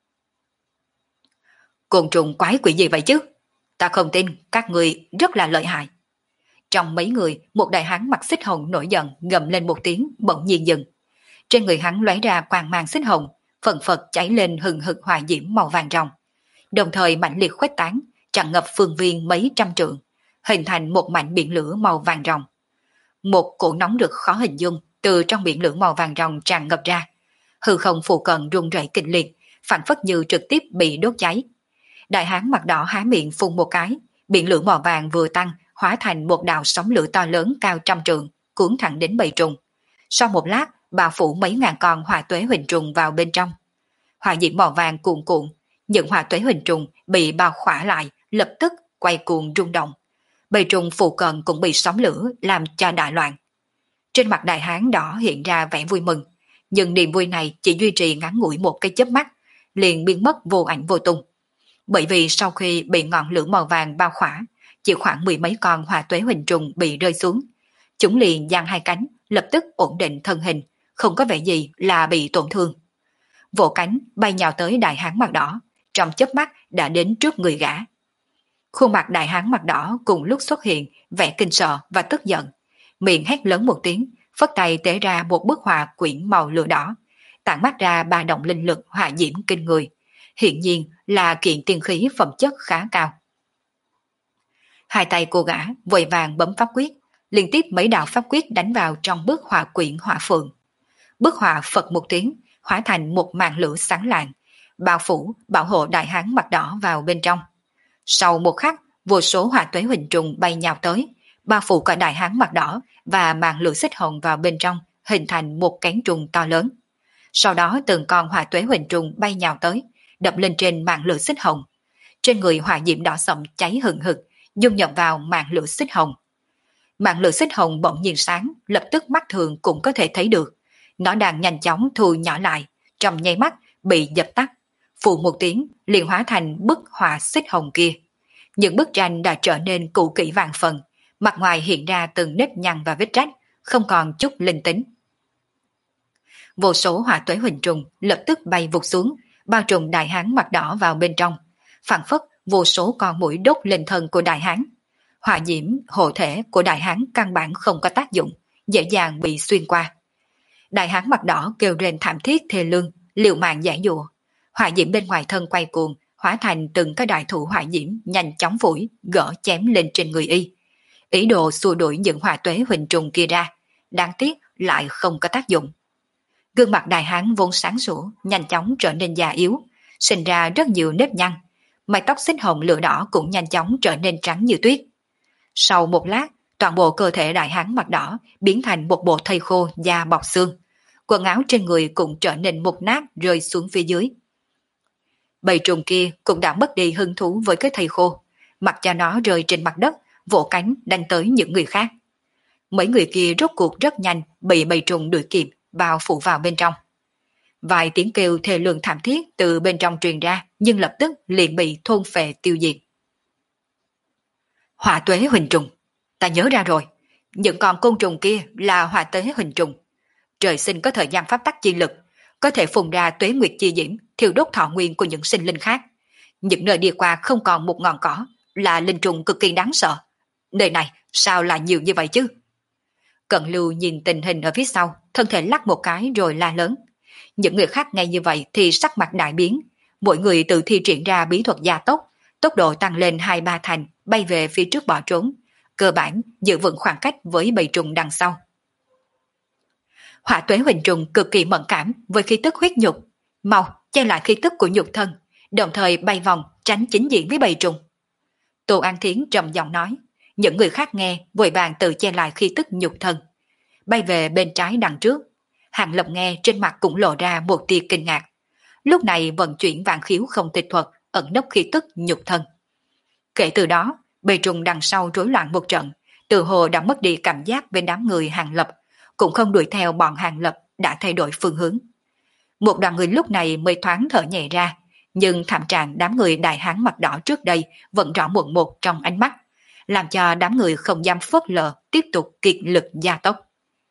Côn trùng quái quỷ gì vậy chứ? Ta không tin các người rất là lợi hại. Trong mấy người, một đại hán mặt xích hồng nổi giận gầm lên một tiếng bỗng nhiên dừng. Trên người hắn lóe ra quang mang xích hồng, phần phật cháy lên hừng hực hỏa diễm màu vàng ròng, đồng thời mãnh liệt khuếch tán, tràn ngập phương viên mấy trăm trượng, hình thành một mảnh biển lửa màu vàng ròng. Một cỗ nóng rực khó hình dung từ trong biển lửa màu vàng ròng tràn ngập ra, hư không phụ cận rung rẩy kịch liệt, phản phất như trực tiếp bị đốt cháy. Đại hán mặt đỏ há miệng phun một cái, biển lửa màu vàng vừa tăng hóa thành một đạo sóng lửa to lớn cao trăm trượng, cuốn thẳng đến bầy trùng. Sau một lát, bao phủ mấy ngàn con hỏa tuế huỳnh trùng vào bên trong. Hỏa diễm màu vàng cuồn cuộn, những hỏa tuế huỳnh trùng bị bao khỏa lại, lập tức quay cuồng rung động. Bầy trùng phụ cận cũng bị sóng lửa làm cho đại loạn. Trên mặt đại hán đỏ hiện ra vẻ vui mừng, nhưng niềm vui này chỉ duy trì ngắn ngủi một cái chớp mắt, liền biến mất vô ảnh vô tung. Bởi vì sau khi bị ngọn lửa màu vàng bao khỏa, chỉ khoảng mười mấy con hỏa tuế huỳnh trùng bị rơi xuống. Chúng liền giang hai cánh, lập tức ổn định thân hình, không có vẻ gì là bị tổn thương. Vỗ cánh bay nhào tới đại hán mặt đỏ, trong chớp mắt đã đến trước người gã. Khuôn mặt đại hán mặt đỏ cùng lúc xuất hiện vẻ kinh sợ và tức giận, miệng hét lớn một tiếng, phất tay tế ra một bức họa quyển màu lửa đỏ, tản mát ra ba động linh lực hỏa diễm kinh người, hiện nhiên là kiện tiên khí phẩm chất khá cao. Hai tay cô gã vội vàng bấm pháp quyết, liên tiếp mấy đạo pháp quyết đánh vào trong bức họa quyển hỏa phượng. Bức họa phật một tiếng, hóa thành một màn lửa sáng lạng, bao phủ bảo hộ đại hán mặt đỏ vào bên trong. Sau một khắc, vô số hỏa tuế huỳnh trùng bay nhào tới, bao phủ cả đại hán mặt đỏ và màn lửa xích hồng vào bên trong, hình thành một cánh trùng to lớn. Sau đó từng con hỏa tuế huỳnh trùng bay nhào tới, đập lên trên màn lửa xích hồng. Trên người hỏa diễm đỏ sậm cháy hừng hực, dung nhập vào màn lửa xích hồng. Màn lửa xích hồng bỗng nhiên sáng, lập tức mắt thường cũng có thể thấy được. Nó đang nhanh chóng thu nhỏ lại, trong nháy mắt bị dập tắt. Phụ một tiếng liền hóa thành bức họa xích hồng kia. Những bức tranh đã trở nên cũ kỹ vàng phần, mặt ngoài hiện ra từng nếp nhăn và vết rách, không còn chút linh tính. Vô số hỏa tuế huỳnh trùng lập tức bay vụt xuống, bao trùm đại hán mặt đỏ vào bên trong, phảng phất vô số con muỗi đốt lên thân của đại hán. Hỏa diễm hộ thể của đại hán căn bản không có tác dụng, dễ dàng bị xuyên qua. Đại hán mặt đỏ kêu rên thảm thiết thê lương, liều mạng giải dụa. Hỏa diễm bên ngoài thân quay cuồng, hóa thành từng cái đại thụ hỏa diễm nhanh chóng phủi, gỡ chém lên trên người y. Ý đồ xua đuổi những hỏa tuế huỳnh trùng kia ra, đáng tiếc lại không có tác dụng. Gương mặt đại hán vốn sáng sủa, nhanh chóng trở nên già yếu, sinh ra rất nhiều nếp nhăn. Mái tóc xích hồng lửa đỏ cũng nhanh chóng trở nên trắng như tuyết. Sau một lát, toàn bộ cơ thể đại hán mặt đỏ biến thành một bộ thây khô da bọc xương. Quần áo trên người cũng trở nên mục nát rơi xuống phía dưới. Bầy trùng kia cũng đã mất đi hứng thú với cái thây khô, mặc cho nó rơi trên mặt đất, vỗ cánh đánh tới những người khác. Mấy người kia rốt cuộc rất nhanh bị bầy trùng đuổi kịp, bao phủ vào bên trong. Vài tiếng kêu thê lương thảm thiết từ bên trong truyền ra, nhưng lập tức liền bị thôn phệ tiêu diệt. Hỏa tuế huỳnh trùng, ta nhớ ra rồi, những con côn trùng kia là hỏa tuế huỳnh trùng. Trời sinh có thời gian pháp tắc chi lực, có thể phun ra tuế nguyệt chi diễm, thiêu đốt thọ nguyên của những sinh linh khác. Những nơi đi qua không còn một ngọn cỏ, là linh trùng cực kỳ đáng sợ. Nơi này sao lại nhiều như vậy chứ? Cận Lưu nhìn tình hình ở phía sau, thân thể lắc một cái rồi la lớn. Những người khác nghe như vậy thì sắc mặt đại biến, mỗi người tự thi triển ra bí thuật gia tốc, tốc độ tăng lên 2-3 thành, bay về phía trước bỏ trốn, cơ bản giữ vững khoảng cách với bầy trùng đằng sau. Hỏa tuế huỳnh trùng cực kỳ mẫn cảm với khí tức huyết nhục, mau che lại khí tức của nhục thân, đồng thời bay vòng tránh chính diện với bầy trùng. Tô An Thiến trầm giọng nói, những người khác nghe vội vàng tự che lại khí tức nhục thân. Bay về bên trái đằng trước, Hàng Lập nghe trên mặt cũng lộ ra một tia kinh ngạc. Lúc này vận chuyển vạn khiếu không tịch thuật, ẩn nấp khí tức nhục thân. Kể từ đó, bầy trùng đằng sau rối loạn một trận, tự hồ đã mất đi cảm giác bên đám người Hàng Lập, cũng không đuổi theo bọn Hàng Lập, đã thay đổi phương hướng. Một đoàn người lúc này mới thoáng thở nhẹ ra, nhưng thảm trạng đám người đại hán mặt đỏ trước đây vẫn rõ mồn một trong ánh mắt, làm cho đám người không dám phớt lờ, tiếp tục kiệt lực gia tốc.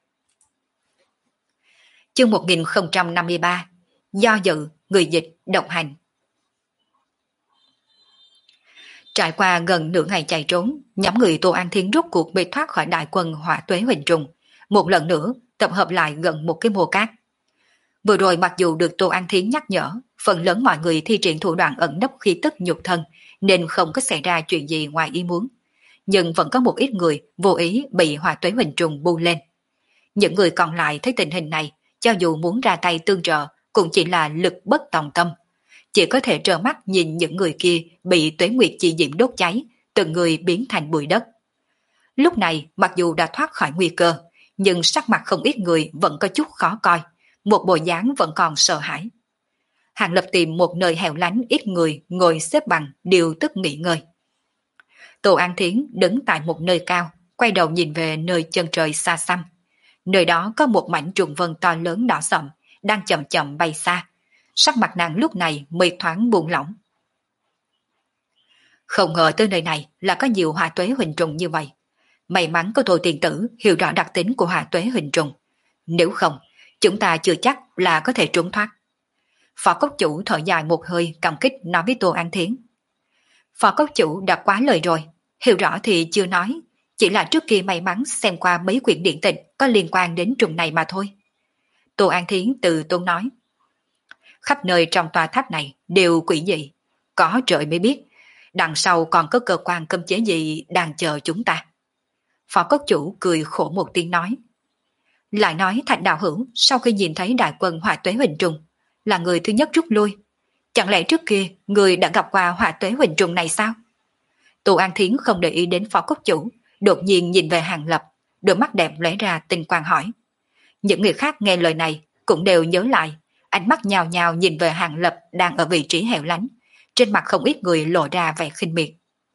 Chương 1053, do dự, người dịch, độc hành. Trải qua gần nửa ngày chạy trốn, nhóm người Tô An Thiên rốt cuộc bị thoát khỏi đại quân Hỏa Tuế Huỳnh Trùng, một lần nữa tập hợp lại gần một cái mô cát. Vừa rồi mặc dù được Tô An Thiên nhắc nhở, phần lớn mọi người thi triển thủ đoạn ẩn nấp khí tức nhục thân nên không có xảy ra chuyện gì ngoài ý muốn, nhưng vẫn có một ít người vô ý bị Hỏa Tuế Huỳnh Trùng bu lên. Những người còn lại thấy tình hình này, cho dù muốn ra tay tương trợ cũng chỉ là lực bất tòng tâm, chỉ có thể trơ mắt nhìn những người kia bị Tuế Nguyệt chi diễm đốt cháy, từng người biến thành bụi đất. Lúc này mặc dù đã thoát khỏi nguy cơ, nhưng sắc mặt không ít người vẫn có chút khó coi, một bộ dáng vẫn còn sợ hãi. Hàng Lập tìm một nơi hẻo lánh ít người ngồi xếp bằng điều tức nghỉ ngơi. Tô An Thiến đứng tại một nơi cao, quay đầu nhìn về nơi chân trời xa xăm. Nơi đó có một mảnh trùng vân to lớn đỏ sậm đang chậm chậm bay xa. Sắc mặt nàng lúc này mới thoáng buông lỏng. Không ngờ tới nơi này là có nhiều Hỏa Tuế Huỳnh Trùng như vậy. May mắn có Thôi Tiền Tử hiểu rõ đặc tính của Hỏa Tuế Huỳnh Trùng. Nếu không, chúng ta chưa chắc là có thể trốn thoát. Phó cốc chủ thở dài một hơi cảm kích nói với Tô An Thiến. Phó cốc chủ đã quá lời rồi, hiểu rõ thì chưa nói, chỉ là trước kia may mắn xem qua mấy quyển điện tịch có liên quan đến trùng này mà thôi. Tô An Thiến từ tốn nói. Khắp nơi trong tòa tháp này đều quỷ dị, có trời mới biết, đằng sau còn có cơ quan cấm chế gì đang chờ chúng ta. Phó cốc chủ cười khổ một tiếng nói. Lại nói Thạch đạo hữu sau khi nhìn thấy đại quân Hỏa Tuế Huỳnh Trùng là người thứ nhất rút lui. Chẳng lẽ trước kia người đã gặp qua Hỏa Tuế Huỳnh Trùng này sao? Tô An Thiến không để ý đến phó cốc chủ, đột nhiên nhìn về Hàng Lập, đôi mắt đẹp lóe ra tinh quang hỏi. Những người khác nghe lời này cũng đều nhớ lại, ánh mắt nhào nhào nhìn về Hàng Lập đang ở vị trí hẻo lánh, trên mặt không ít người lộ ra vẻ khinh miệt.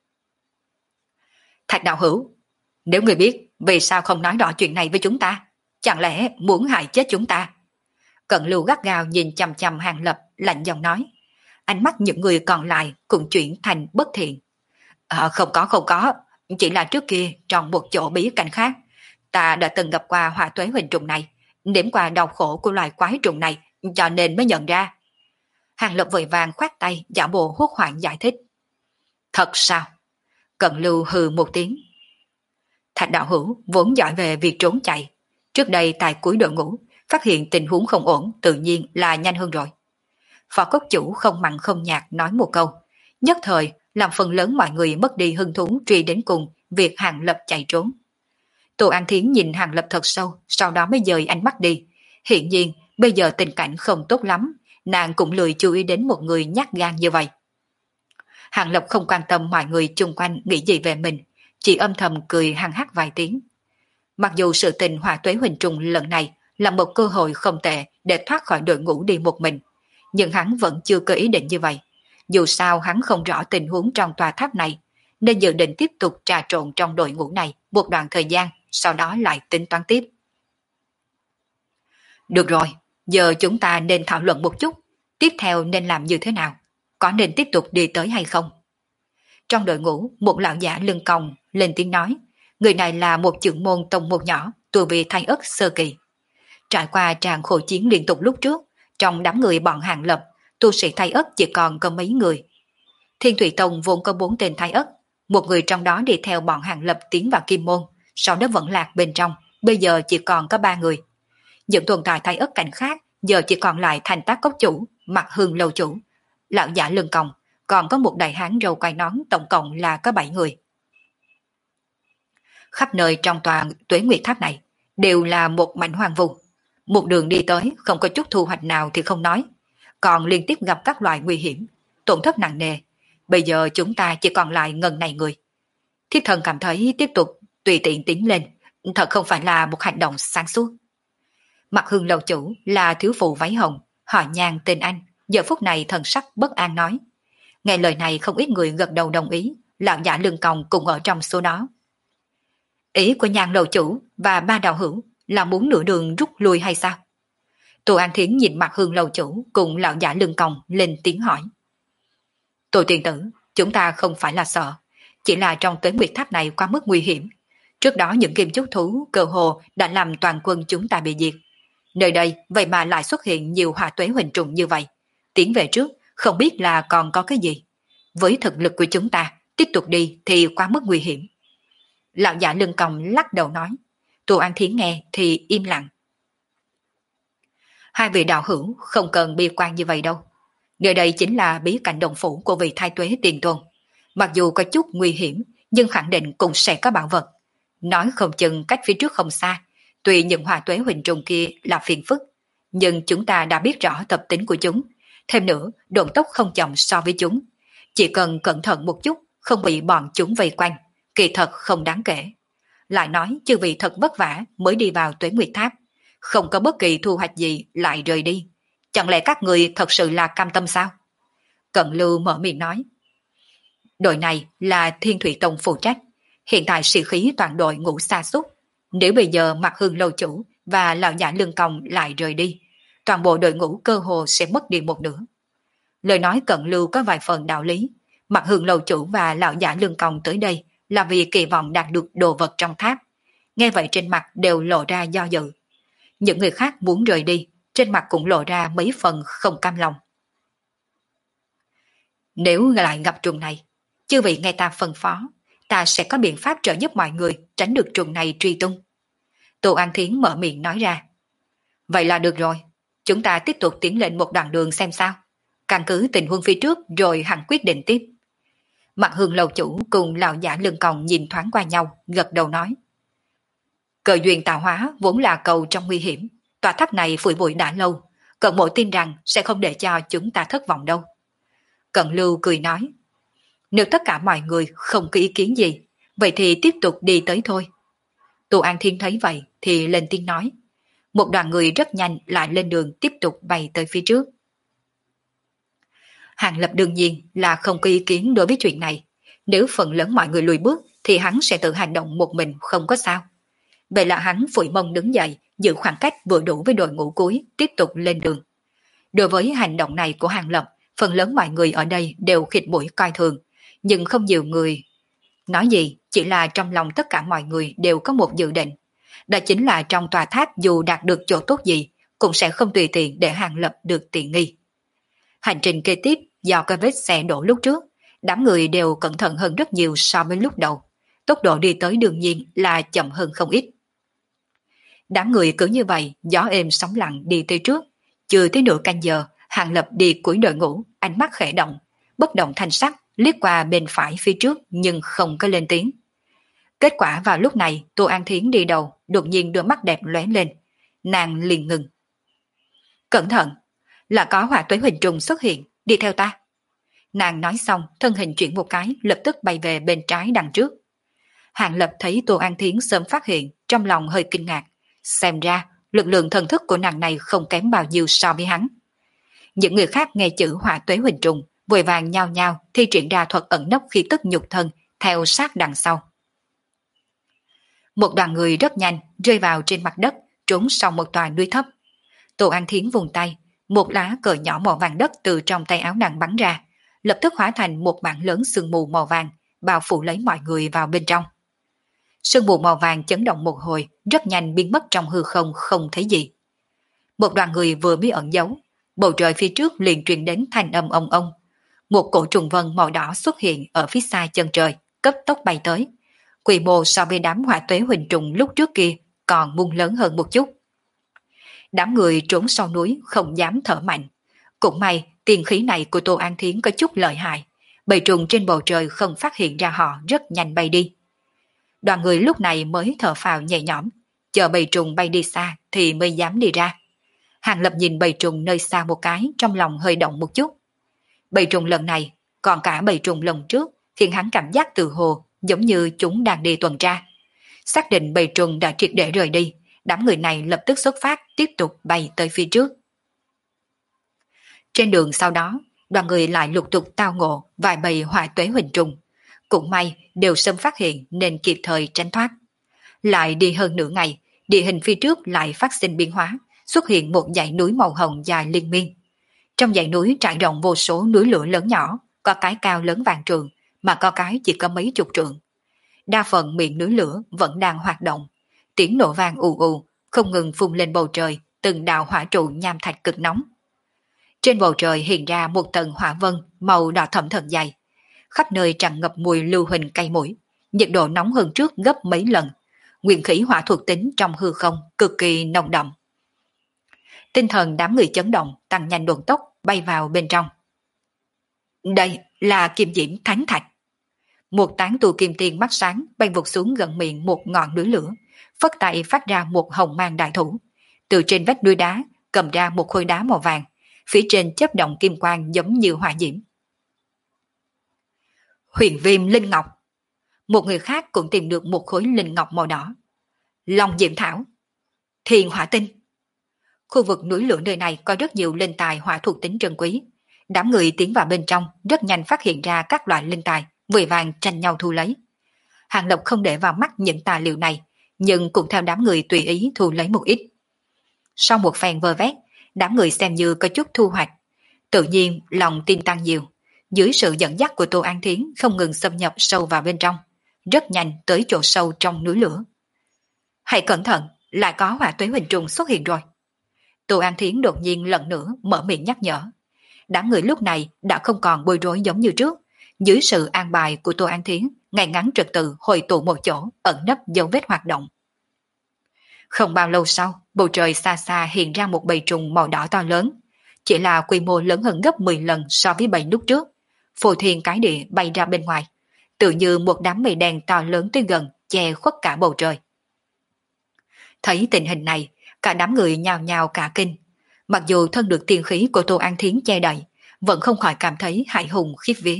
Thạch đạo hữu, nếu người biết vì sao không nói rõ chuyện này với chúng ta, chẳng lẽ muốn hại chết chúng ta? Cận Lưu gắt gao nhìn chằm chằm Hàng Lập, lạnh giọng nói. Ánh mắt những người còn lại cũng chuyển thành bất thiện. Không có, chỉ là trước kia trong một chỗ bí cảnh khác, ta đã từng gặp qua Hỏa Tuế Huỳnh Trùng này, nếm qua đau khổ của loài quái trùng này, cho nên mới nhận ra. Hàng Lập vội vàng khoát tay giả bộ hốt hoảng giải thích. Thật sao? Cận Lưu hừ một tiếng. Thạch đạo hữu vốn giỏi về việc trốn chạy, trước đây tại cuối đội ngũ phát hiện tình huống không ổn tự nhiên là nhanh hơn rồi. Phó cốc chủ không mặn không nhạt nói một câu, nhất thời làm phần lớn mọi người mất đi hứng thú truy đến cùng việc Hàng Lập chạy trốn. Tô An Thiến nhìn Hàng Lập thật sâu, sau đó mới dời ánh mắt đi. Hiện nhiên bây giờ tình cảnh không tốt lắm, nàng cũng lười chú ý đến một người nhát gan như vậy. Hàng Lập không quan tâm mọi người chung quanh nghĩ gì về mình, chỉ âm thầm cười hăng hắc vài tiếng. Mặc dù sự tình Hỏa Tuế Huỳnh Trùng lần này là một cơ hội không tệ để thoát khỏi đội ngũ đi một mình, nhưng hắn vẫn chưa có ý định như vậy. Dù sao hắn không rõ tình huống trong tòa tháp này, nên dự định tiếp tục trà trộn trong đội ngũ này một đoạn thời gian, sau đó lại tính toán tiếp. Được rồi, giờ chúng ta nên thảo luận một chút, tiếp theo nên làm như thế nào, có nên tiếp tục đi tới hay không? Trong đội ngũ, một lão giả lưng còng lên tiếng nói, người này là một trưởng môn tông môn nhỏ, tuổi vì Thái Ất sơ kỳ. Trải qua tràng khổ chiến liên tục lúc trước, trong đám người bọn Hàng Lập, tu sĩ Thái Ất chỉ còn có mấy người. Thiên Thủy Tông vốn có 4 tên Thái Ất, một người trong đó đi theo bọn Hàng Lập tiến vào Kim Môn, sau đó vẫn lạc bên trong, bây giờ chỉ còn có 3 người. Những tồn tại Thái Ất cảnh khác giờ chỉ còn lại Thành Tác Cốc chủ, Mặt Hương lâu chủ, lão giả lưng còng, còn có một đại hán râu quai nón, tổng cộng là có 7 người. Khắp nơi trong tòa Tuế Nguyệt Tháp này đều là một mảnh hoang vu. Một đường đi tới không có chút thu hoạch nào thì không nói, còn liên tiếp gặp các loại nguy hiểm, tổn thất nặng nề. bây giờ chúng ta chỉ còn lại ngần này người. Thiếp thân cảm thấy tiếp tục tùy tiện tiến lên, thật không phải là một hành động sáng suốt. Mặt Hương lầu chủ là thiếu phụ váy hồng, họ Nhan tên Anh, giờ phút này thần sắc bất an nói. Nghe lời này không ít người gật đầu đồng ý, lão giả lưng còng cùng ở trong số đó. Ý của Nhan lầu chủ và ba đạo hữu là muốn nửa đường rút lui hay sao? Tô An Thiến nhìn mặt Hương lầu chủ cùng lão giả lưng còng lên tiếng hỏi. Tô tiên tử, chúng ta không phải là sợ, chỉ là trong Tuế Nguyệt Tháp này quá mức nguy hiểm. Trước đó những kim chúc thú cơ hồ đã làm toàn quân chúng ta bị diệt. Nơi đây vậy mà lại xuất hiện nhiều hỏa tuế huỳnh trùng như vậy. Tiến về trước không biết là còn có cái gì. Với thực lực của chúng ta, tiếp tục đi thì quá mức nguy hiểm. Lão giả lưng còng lắc đầu nói. Tô An Thiến nghe thì im lặng. Hai vị đạo hữu không cần bi quan như vậy đâu. Nơi đây chính là bí cảnh đồng phủ của vị thái tuế tiền tôn. Mặc dù có chút nguy hiểm, nhưng khẳng định cũng sẽ có bảo vật. Nói không chừng cách phía trước không xa, tuy những hỏa tuế huỳnh trùng kia là phiền phức, nhưng chúng ta đã biết rõ tập tính của chúng. Thêm nữa, độn tốc không chậm so với chúng. Chỉ cần cẩn thận một chút, không bị bọn chúng vây quanh, kỳ thật không đáng kể. Lại nói chư vị thật vất vả mới đi vào Tuế Nguyệt Tháp, không có bất kỳ thu hoạch gì lại rời đi. Chẳng lẽ các người thật sự là cam tâm sao? Cận Lưu mở miệng nói. Đội này là Thiên Thủy Tông phụ trách, hiện tại sĩ khí toàn đội ngủ sa sút. Nếu bây giờ Mặt Hương lâu chủ và lão giả lương công lại rời đi, toàn bộ đội ngũ cơ hồ sẽ mất đi một nửa. Lời nói Cận Lưu có vài phần đạo lý. Mặt Hương lâu chủ và lão giả lương công tới đây là vì kỳ vọng đạt được đồ vật trong tháp. Nghe vậy trên mặt đều lộ ra do dự. Những người khác muốn rời đi, trên mặt cũng lộ ra mấy phần không cam lòng. Nếu lại gặp trùng này, chư vị nghe ta phân phó, ta sẽ có biện pháp trợ giúp mọi người tránh được trùng này truy tung. Tô An Thiến mở miệng nói ra. Vậy là được rồi, chúng ta tiếp tục tiến lên một đoạn đường xem sao. Căn cứ tình huống phía trước rồi hẳn quyết định tiếp. Mặt Hương lầu chủ cùng lão giả lưng còng nhìn thoáng qua nhau, gật đầu nói. Cờ duyên tạo hóa vốn là cầu trong nguy hiểm. Tòa tháp này phủi bụi đã lâu, Cận Mộ tin rằng sẽ không để cho chúng ta thất vọng đâu. Cận Lưu cười nói. Nếu tất cả mọi người không có ý kiến gì, vậy thì tiếp tục đi tới thôi. Tô An Thiên thấy vậy thì lên tiếng nói. Một đoàn người rất nhanh lại lên đường tiếp tục bay tới phía trước. Hàng Lập đương nhiên là không có ý kiến đối với chuyện này. Nếu phần lớn mọi người lùi bước thì hắn sẽ tự hành động một mình không có sao. Vậy là hắn phủi mông đứng dậy, giữ khoảng cách vừa đủ với đội ngũ cuối, tiếp tục lên đường. Đối với hành động này của Hàng Lập, phần lớn mọi người ở đây đều khịt mũi coi thường, nhưng không nhiều người nói gì, chỉ là trong lòng tất cả mọi người đều có một dự định. Đó chính là trong tòa tháp dù đạt được chỗ tốt gì, cũng sẽ không tùy tiện để Hàng Lập được tiện nghi. Hành trình kế tiếp do cái vết xe đổ lúc trước, đám người đều cẩn thận hơn rất nhiều so với lúc đầu. Tốc độ đi tới đương nhiên là chậm hơn không ít. Đám người cứ như vậy, gió êm sóng lặng đi tới trước. Chưa tới nửa canh giờ, Hàng Lập đi cuối đội ngũ, ánh mắt khẽ động, bất động thanh sắc, liếc qua bên phải phía trước nhưng không có lên tiếng. Kết quả vào lúc này, Tô An Thiến đi đầu, đột nhiên đôi mắt đẹp lóe lên. Nàng liền ngừng. Cẩn thận, là có hỏa tuế huỳnh trùng xuất hiện, đi theo ta. Nàng nói xong, thân hình chuyển một cái, lập tức bay về bên trái đằng trước. Hàng Lập thấy Tô An Thiến sớm phát hiện, trong lòng hơi kinh ngạc. Xem ra, lực lượng thần thức của nàng này không kém bao nhiêu so với hắn. Những người khác nghe chữ hỏa tuế huỳnh trùng, vội vàng nhao nhao thi triển ra thuật ẩn nấp khí tức nhục thân, theo sát đằng sau. Một đoàn người rất nhanh rơi vào trên mặt đất, trốn sau một tòa núi thấp. Tô An Thiến vùng tay, một lá cờ nhỏ màu vàng đất từ trong tay áo nàng bắn ra, lập tức hóa thành một mảng lớn sương mù màu vàng, bao phủ lấy mọi người vào bên trong. Sương mù màu vàng chấn động một hồi, rất nhanh biến mất trong hư không không thấy gì. Một đoàn người vừa mới ẩn giấu, bầu trời phía trước liền truyền đến thanh âm ông ông. Một cổ trùng vân màu đỏ xuất hiện ở phía xa chân trời, cấp tốc bay tới. Quy mô so với đám hỏa tuế huỳnh trùng lúc trước kia còn muôn lớn hơn một chút. Đám người trốn sau núi không dám thở mạnh. Cũng may tiền khí này của Tô An Thiến có chút lợi hại. Bầy trùng trên bầu trời không phát hiện ra họ, rất nhanh bay đi. Đoàn người lúc này mới thở phào nhẹ nhõm, chờ bầy trùng bay đi xa thì mới dám đi ra. Hàng Lập nhìn bầy trùng nơi xa một cái, trong lòng hơi động một chút. Bầy trùng lần này còn cả bầy trùng lần trước khiến hắn cảm giác tự hồ giống như chúng đang đi tuần tra. Xác định bầy trùng đã triệt để rời đi, đám người này lập tức xuất phát tiếp tục bay tới phía trước. Trên đường sau đó, đoàn người lại lục tục tao ngộ vài bầy hỏa tuế huỳnh trùng. Cũng may đều sớm phát hiện nên kịp thời tránh thoát. Lại đi hơn nửa ngày, địa hình phía trước lại phát sinh biến hóa, xuất hiện một dãy núi màu hồng dài liên miên. Trong dãy núi trải rộng vô số núi lửa lớn nhỏ, có cái cao lớn vạn trượng, mà có cái chỉ có mấy chục trượng. Đa phần miệng núi lửa vẫn đang hoạt động, tiếng nổ vang ù ù, không ngừng phun lên bầu trời, từng đạo hỏa trụ nham thạch cực nóng. Trên bầu trời hiện ra một tầng hỏa vân màu đỏ thẫm thật dày, khắp nơi tràn ngập mùi lưu huỳnh cay mũi, nhiệt độ nóng hơn trước gấp mấy lần, nguyên khí hỏa thuộc tính trong hư không cực kỳ nồng đậm. Tinh thần đám người chấn động, tăng nhanh độn tốc bay vào bên trong. Đây là kim diễm thánh thạch. Một tán tu kim tiên mắt sáng bay vụt xuống gần miệng một ngọn núi lửa, phất tay phát ra một hồng mang đại thủ, từ trên vách núi đá cầm ra một khối đá màu vàng, phía trên chớp động kim quang giống như hỏa diễm. Huyền viêm linh ngọc. Một người khác cũng tìm được một khối linh ngọc màu đỏ. Long diệm thảo, thiên hỏa tinh. Khu vực núi lửa nơi này có rất nhiều linh tài hỏa thuộc tính trân quý. Đám người tiến vào bên trong rất nhanh phát hiện ra các loại linh tài, vội vàng tranh nhau thu lấy. Hàng Lộc không để vào mắt những tài liệu này, nhưng cũng theo đám người tùy ý thu lấy một ít. Sau một phen vơ vét, đám người xem như có chút thu hoạch. Tự nhiên lòng tin tăng nhiều. Dưới sự dẫn dắt của Tô An Thiến không ngừng xâm nhập sâu vào bên trong, rất nhanh tới chỗ sâu trong núi lửa. Hãy cẩn thận, lại có hỏa tuế huỳnh trùng xuất hiện rồi. Tô An Thiến đột nhiên lần nữa mở miệng nhắc nhở. Đám người lúc này đã không còn bối rối giống như trước. Dưới sự an bài của Tô An Thiến, ngay ngắn trật tự hội tụ một chỗ, ẩn nấp dấu vết hoạt động. Không bao lâu sau, bầu trời xa xa hiện ra một bầy trùng màu đỏ to lớn. Chỉ là quy mô lớn hơn gấp 10 lần so với bầy lúc trước. Phù thiên cái địa bay ra bên ngoài, tự như một đám mây đen to lớn tới gần, che khuất cả bầu trời. Thấy tình hình này, cả đám người nhào nhào cả kinh. Mặc dù thân được tiên khí của Tô An Thiến che đậy, vẫn không khỏi cảm thấy hãi hùng khiếp vía.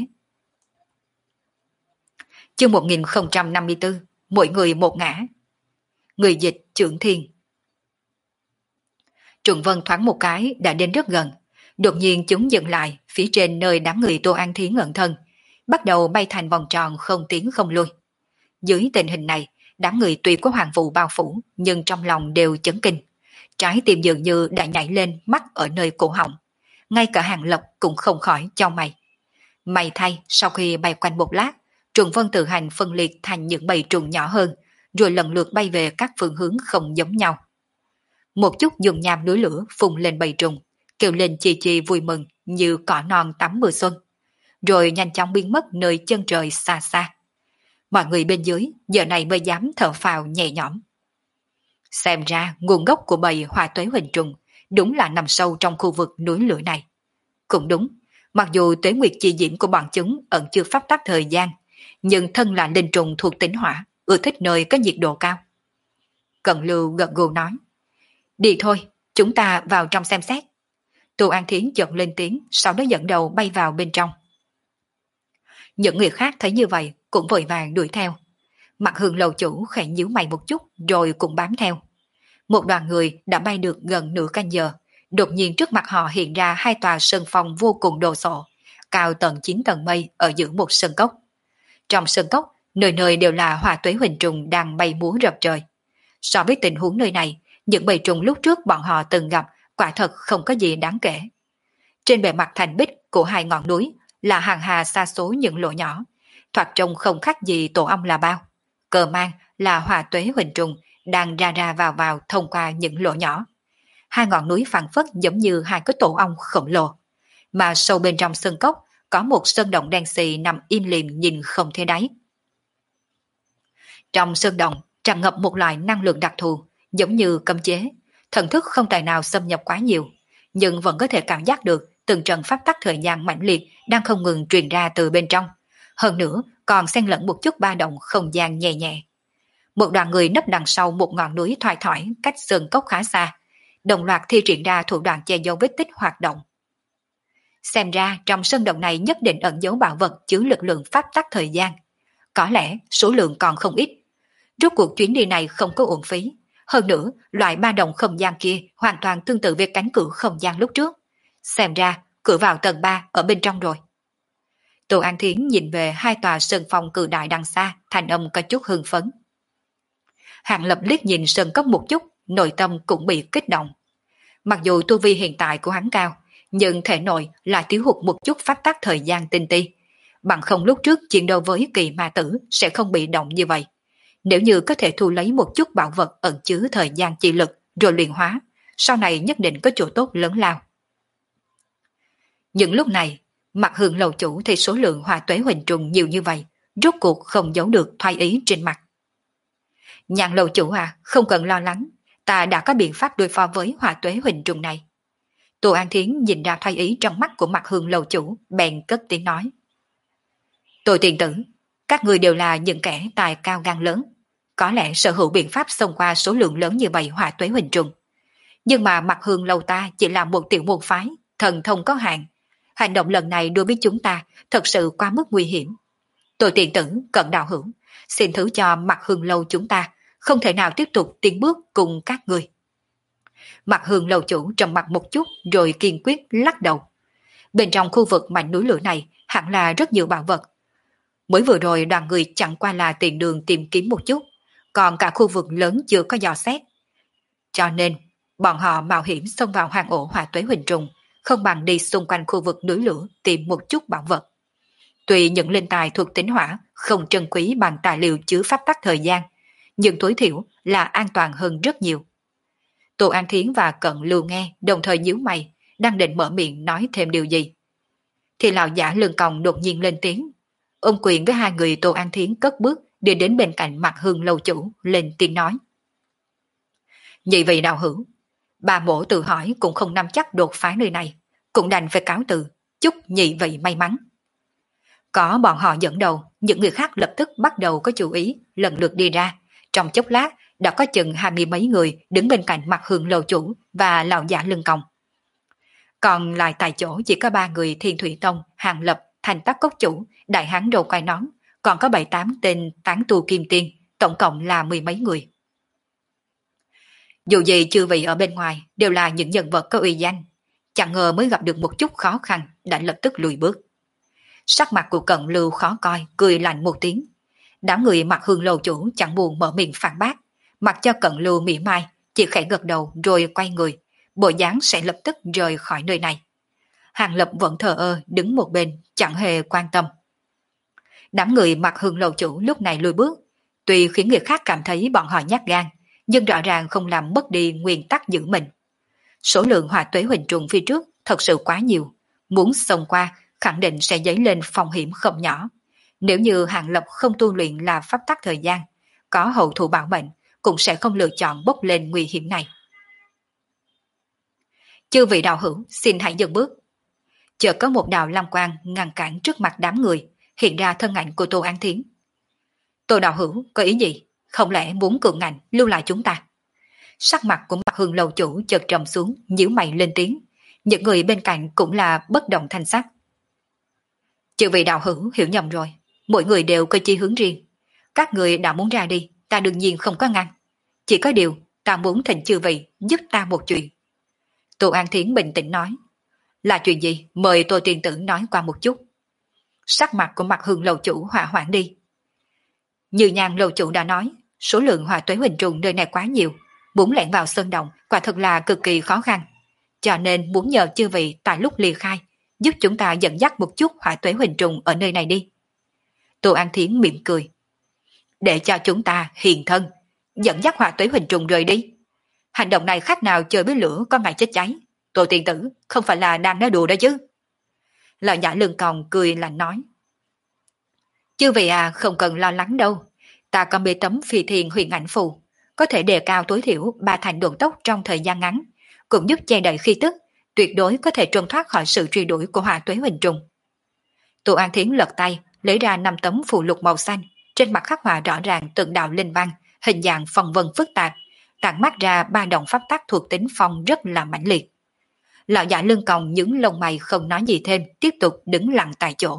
Chương 1054, mỗi người một ngã. Người dịch Trưởng Thiên. Trùng Vân thoáng một cái đã đến rất gần. Đột nhiên chúng dừng lại phía trên nơi đám người Tô An Thiến ẩn thân, bắt đầu bay thành vòng tròn không tiến không lui. Dưới tình hình này, đám người tuy có hoàng vụ bao phủ nhưng trong lòng đều chấn kinh. Trái tim dường như đã nhảy lên mắc ở nơi cổ họng. Ngay cả Hàng Lộc cũng không khỏi chau mày. May thay, sau khi bay quanh một lát, Trùng Vân tự hành phân liệt thành những bầy trùng nhỏ hơn, rồi lần lượt bay về các phương hướng không giống nhau. Một chút dùng nham núi lửa phun lên bầy trùng, kêu lên chi chi vui mừng như cỏ non tắm mùa xuân, rồi nhanh chóng biến mất nơi chân trời xa xa. Mọi người bên dưới giờ này mới dám thở phào nhẹ nhõm. Xem ra nguồn gốc của bầy hỏa tuế huỳnh trùng đúng là nằm sâu trong khu vực núi lửa này. Cũng đúng, mặc dù tuế nguyệt chi diễm của bọn chúng ẩn chưa pháp tắc thời gian, nhưng thân là linh trùng thuộc tính hỏa, ưa thích nơi có nhiệt độ cao. Cận Lưu gật gù nói, đi thôi, chúng ta vào trong xem xét. Tô An Thiến chợt lên tiếng, sau đó dẫn đầu bay vào bên trong. Những người khác thấy như vậy cũng vội vàng đuổi theo. Mặt Hương lầu chủ khẽ nhíu mày một chút rồi cũng bám theo. Một đoàn người đã bay được gần nửa canh giờ, đột nhiên trước mặt họ hiện ra hai tòa sơn phong vô cùng đồ sộ, cao tận 9 tầng mây ở giữa một sơn cốc. Trong sơn cốc, nơi nơi đều là hỏa tuế huỳnh trùng đang bay múa rập trời. So với tình huống nơi này, những bầy trùng lúc trước bọn họ từng gặp quả thật không có gì đáng kể. Trên bề mặt thành bích của hai ngọn núi là hàng hà sa số những lỗ nhỏ, thoạt trông không khác gì tổ ong là bao. Cờ mang là hỏa tuế huỳnh trùng đang ra ra vào thông qua những lỗ nhỏ. Hai ngọn núi phảng phất giống như hai cái tổ ong khổng lồ, mà sâu bên trong sơn cốc có một sơn động đen xì nằm im lìm nhìn không thấy đáy. Trong sơn động tràn ngập một loại năng lượng đặc thù, giống như cấm chế, thần thức không tài nào xâm nhập quá nhiều, nhưng vẫn có thể cảm giác được từng trận pháp tắc thời gian mãnh liệt đang không ngừng truyền ra từ bên trong. Hơn nữa, còn xen lẫn một chút ba động không gian nhẹ nhẹ. Một đoàn người nấp đằng sau một ngọn núi thoải thoải cách sơn cốc khá xa, đồng loạt thi triển ra thủ đoạn che giấu vết tích hoạt động. Xem ra trong sơn động này nhất định ẩn giấu bảo vật chứa lực lượng pháp tắc thời gian. Có lẽ số lượng còn không ít. Rốt cuộc chuyến đi này không có uổng phí. Hơn nữa, loại ba đồng không gian kia hoàn toàn tương tự với cánh cửa không gian lúc trước. Xem ra, cửa vào tầng 3 ở bên trong rồi. Tô An Thiến nhìn về hai tòa sơn phong cự đại đằng xa, thành âm có chút hưng phấn. Hàng Lập liếc nhìn sơn cốc một chút, nội tâm cũng bị kích động. Mặc dù tu vi hiện tại của hắn cao, nhưng thể nội lại thiếu hụt một chút pháp tắc thời gian tinh ti. Bằng không lúc trước chiến đấu với kỳ ma tử sẽ không bị động như vậy. Nếu như có thể thu lấy một chút bảo vật ẩn chứa thời gian chi lực rồi luyện hóa, sau này nhất định có chỗ tốt lớn lao. Những lúc này, mặt Hương lầu chủ thì số lượng hỏa tuế huỳnh trùng nhiều như vậy, rốt cuộc không giấu được thoái ý trên mặt. Nhàn lầu chủ à, không cần lo lắng, ta đã có biện pháp đối phó với hỏa tuế huỳnh trùng này. Tô An Thiến nhìn ra thoái ý trong mắt của mặt Hương lầu chủ, bèn cất tiếng nói. Tôi tiền tử, các người đều là những kẻ tài cao gan lớn, có lẽ sở hữu biện pháp xông qua số lượng lớn như vậy hỏa tuế huỳnh trùng. Nhưng mà mặt Hương lầu ta chỉ là một tiểu môn phái, thần thông có hạn. Hành động lần này đối với chúng ta thật sự quá mức nguy hiểm. Tôi tiền tử, cận đạo hữu, xin thứ cho mặt Hương lâu chúng ta không thể nào tiếp tục tiến bước cùng các người. Mặt Hương lâu chủ trầm mặt một chút rồi kiên quyết lắc đầu. Bên trong khu vực mảnh núi lửa này hẳn là rất nhiều bảo vật. Mới vừa rồi đoàn người chẳng qua là tiền đường tìm kiếm một chút, còn cả khu vực lớn chưa có dò xét. Cho nên, bọn họ mạo hiểm xông vào hang ổ hỏa tuế huỳnh trùng, không bằng đi xung quanh khu vực núi lửa tìm một chút bảo vật. Tuy những linh tài thuộc tính hỏa không trân quý bằng tài liệu chứa pháp tắc thời gian, nhưng tối thiểu là an toàn hơn rất nhiều. Tô An Thiến và Cận Lưu nghe đồng thời nhíu mày, đang định mở miệng nói thêm điều gì. Thì lão giả lưng còng đột nhiên lên tiếng, ôm quyền với hai người. Tô An Thiến cất bước đi đến bên cạnh mặt Hương lâu chủ, lên tiếng nói. Nhị vị đạo hữu, bà mổ tự hỏi cũng không nắm chắc đột phá nơi này, cũng đành phải cáo từ, chúc nhị vị may mắn. Có bọn họ dẫn đầu, những người khác lập tức bắt đầu có chú ý, lần lượt đi ra. Trong chốc lát, đã có chừng 20 mấy người đứng bên cạnh mặt Hương lầu chủ và lão giả lưng còng. Còn lại tại chỗ chỉ có 3 người Thiên Thủy Tông, Hàng Lập, Thành Tắc Cốc chủ, Đại Hán Đầu Quai Nón, còn có 7-8 tên tán tu kim tiên, tổng cộng là 10 mấy người. Dù gì chư vị ở bên ngoài đều là những nhân vật có uy danh, chẳng ngờ mới gặp được một chút khó khăn đã lập tức lùi bước. Sắc mặt của Cận Lưu khó coi, cười lạnh một tiếng. Đám người mặt Hương lầu chủ chẳng buồn mở miệng phản bác, mặc cho Cận Lưu mỉa mai, chỉ khẽ gật đầu rồi quay người, bộ dáng sẽ lập tức rời khỏi nơi này. Hàng Lập vẫn thờ ơ đứng một bên, chẳng hề quan tâm. Đám người mặt Hương lầu chủ lúc này lùi bước, tuy khiến người khác cảm thấy bọn họ nhát gan, nhưng rõ ràng không làm mất đi nguyên tắc giữ mình. Số lượng hỏa tuế huỳnh trùng phía trước thật sự quá nhiều, muốn xông qua khẳng định sẽ dấy lên phong hiểm không nhỏ. Nếu như Hàng Lập không tu luyện là pháp tắc thời gian, có hậu thủ bảo mệnh, cũng sẽ không lựa chọn bốc lên nguy hiểm này. Chư vị đạo hữu, xin hãy dừng bước. Chợt có một đạo lam quang ngăn cản trước mặt đám người, hiện ra thân ảnh của Tô An Thiến. Tô đạo hữu, có ý gì? Không lẽ muốn cường ngạnh lưu lại chúng ta? Sắc mặt của mặt Hương lầu chủ chợt trầm xuống, nhíu mày lên tiếng. Những người bên cạnh cũng là bất động thanh sắc. Chư vị đạo hữu hiểu nhầm rồi, mỗi người đều có chí hướng riêng. Các người đã muốn ra đi, ta đương nhiên không có ngăn. Chỉ có điều, ta muốn thỉnh chư vị giúp ta một chuyện. Tô An Thiến bình tĩnh nói. Là chuyện gì? Mời Tô tiên tử nói qua một chút. Sắc mặt của mặt Hương lầu chủ hỏa hoãn đi. Như Nhan lầu chủ đã nói, số lượng hỏa tuế huỳnh trùng nơi này quá nhiều, muốn lẻn vào sơn động quả thật là cực kỳ khó khăn. Cho nên muốn nhờ chư vị tại lúc ly khai, giúp chúng ta dẫn dắt một chút hỏa tuế huỳnh trùng ở nơi này đi. Tô An Thiến mỉm cười. Để cho chúng ta hiền thân, dẫn dắt hỏa tuế huỳnh trùng rời đi. Hành động này khác nào chơi với lửa có ngày chết cháy. Tô tiên tử không phải là đang nói đùa đó chứ. Lão giả lưng còng cười lạnh nói. Chư vị à, không cần lo lắng đâu. Ta có mấy tấm phi thiền huyền ảnh phù, có thể đề cao tối thiểu 3 thành độ tốc trong thời gian ngắn, cũng giúp che đậy khí tức, tuyệt đối có thể trốn thoát khỏi sự truy đuổi của hỏa tuế huỳnh trùng. Tô An Thiến lật tay, lấy ra 5 tấm phù lục màu xanh, trên mặt khắc họa rõ ràng từng đạo linh văn, hình dạng phong vân phức tạp, tản mát ra 3 động pháp tắc thuộc tính phong rất là mãnh liệt. Lão giả lưng còng những lông mày không nói gì thêm, tiếp tục đứng lặng tại chỗ.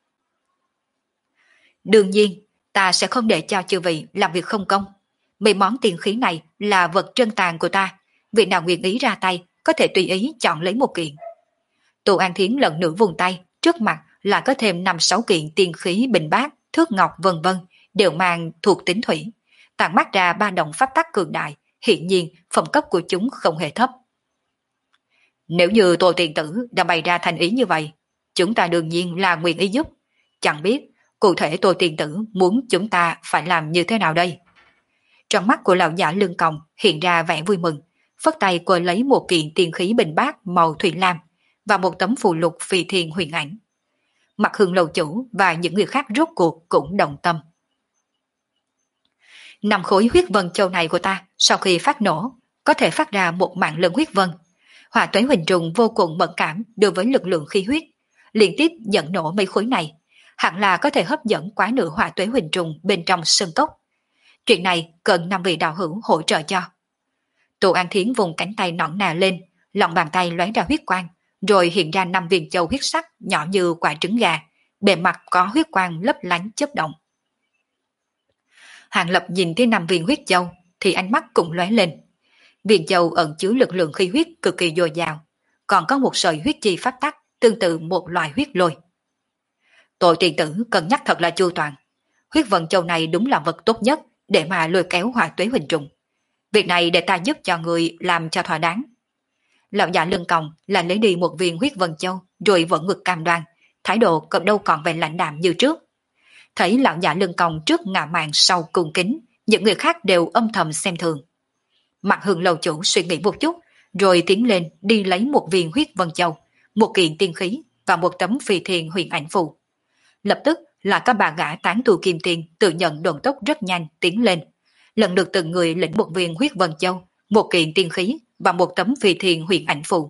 Đương nhiên, ta sẽ không để cho chư vị làm việc không công. Mấy món tiền khí này là vật trân tàn của ta, vị nào nguyện ý ra tay có thể tùy ý chọn lấy một kiện. Tô An Thiến lần nữa vùng tay, trước mặt là có thêm 5-6 kiện tiền khí bình bát, thước ngọc vân vân, đều mang thuộc tính thủy, tản mát ra ba động pháp tắc cường đại, hiện nhiên phẩm cấp của chúng không hề thấp. Nếu như Tô Tiền Tử đã bày ra thành ý như vậy, chúng ta đương nhiên là nguyện ý giúp. Chẳng biết cụ thể Tô Tiền Tử muốn chúng ta phải làm như thế nào đây? Trong mắt của lão giả lưng còng hiện ra vẻ vui mừng, phất tay cô lấy một kiện tiền khí bình bát màu thủy lam và một tấm phù lục phi thiên huyền ảnh. Mặt Hương lầu chủ và những người khác rốt cuộc cũng đồng tâm. 5 khối huyết vân châu này của ta sau khi phát nổ có thể phát ra một mạng lớn huyết vân. Hỏa tuế huỳnh trùng vô cùng mẫn cảm đối với lực lượng khí huyết, liên tiếp dẫn nổ mấy khối này, hẳn là có thể hấp dẫn quá nửa hỏa tuế huỳnh trùng bên trong sơn cốc. Chuyện này cần 5 vị đạo hữu hỗ trợ cho. Tô An Thiến vùng cánh tay nõn nà lên, lòng bàn tay lóe ra huyết quang, rồi hiện ra 5 viên châu huyết sắc nhỏ như quả trứng gà, bề mặt có huyết quang lấp lánh chớp động. Hàng Lập nhìn thấy 5 viên huyết châu thì ánh mắt cũng lóe lên. Viên châu ẩn chứa lực lượng khí huyết cực kỳ dồi dào, còn có một sợi huyết chi phát tắc tương tự một loại huyết lôi. Tội tiền tử cân nhắc thật là chu toàn. Huyết vân châu này đúng là vật tốt nhất để mà lôi kéo hỏa tuế huỳnh trùng. Việc này để ta giúp cho người làm cho thỏa đáng. Lão giả lưng còng là lấy đi một viên huyết vân châu rồi vẫn ngực cam đoan, thái độ cầm đâu còn vẻ lãnh đạm như trước. Thấy lão giả lưng còng trước ngạo mạn sau cung kính, những người khác đều âm thầm xem thường. Mặt Hương lầu chủ suy nghĩ một chút, rồi tiến lên đi lấy một viên huyết vân châu, một kiện tiên khí và một tấm phi thiên huyền ảnh phù. Lập tức là các bà gã tán tu kim tiền tự nhận độn tốc rất nhanh tiến lên, lần lượt từng người lĩnh một viên huyết vân châu, một kiện tiên khí và một tấm phi thiên huyền ảnh phù.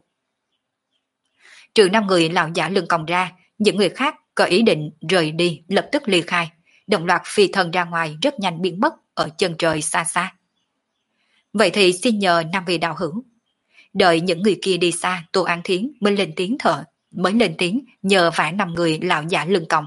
Trừ 5 người lão giả lưng còng ra, những người khác có ý định rời đi lập tức ly khai, đồng loạt phi thân ra ngoài rất nhanh biến mất ở chân trời xa xa. Vậy thì xin nhờ 5 vị đạo hữu. Đợi những người kia đi xa, Tô An Thiến mới lên tiếng nhờ vả 5 người lão giả lưng còng.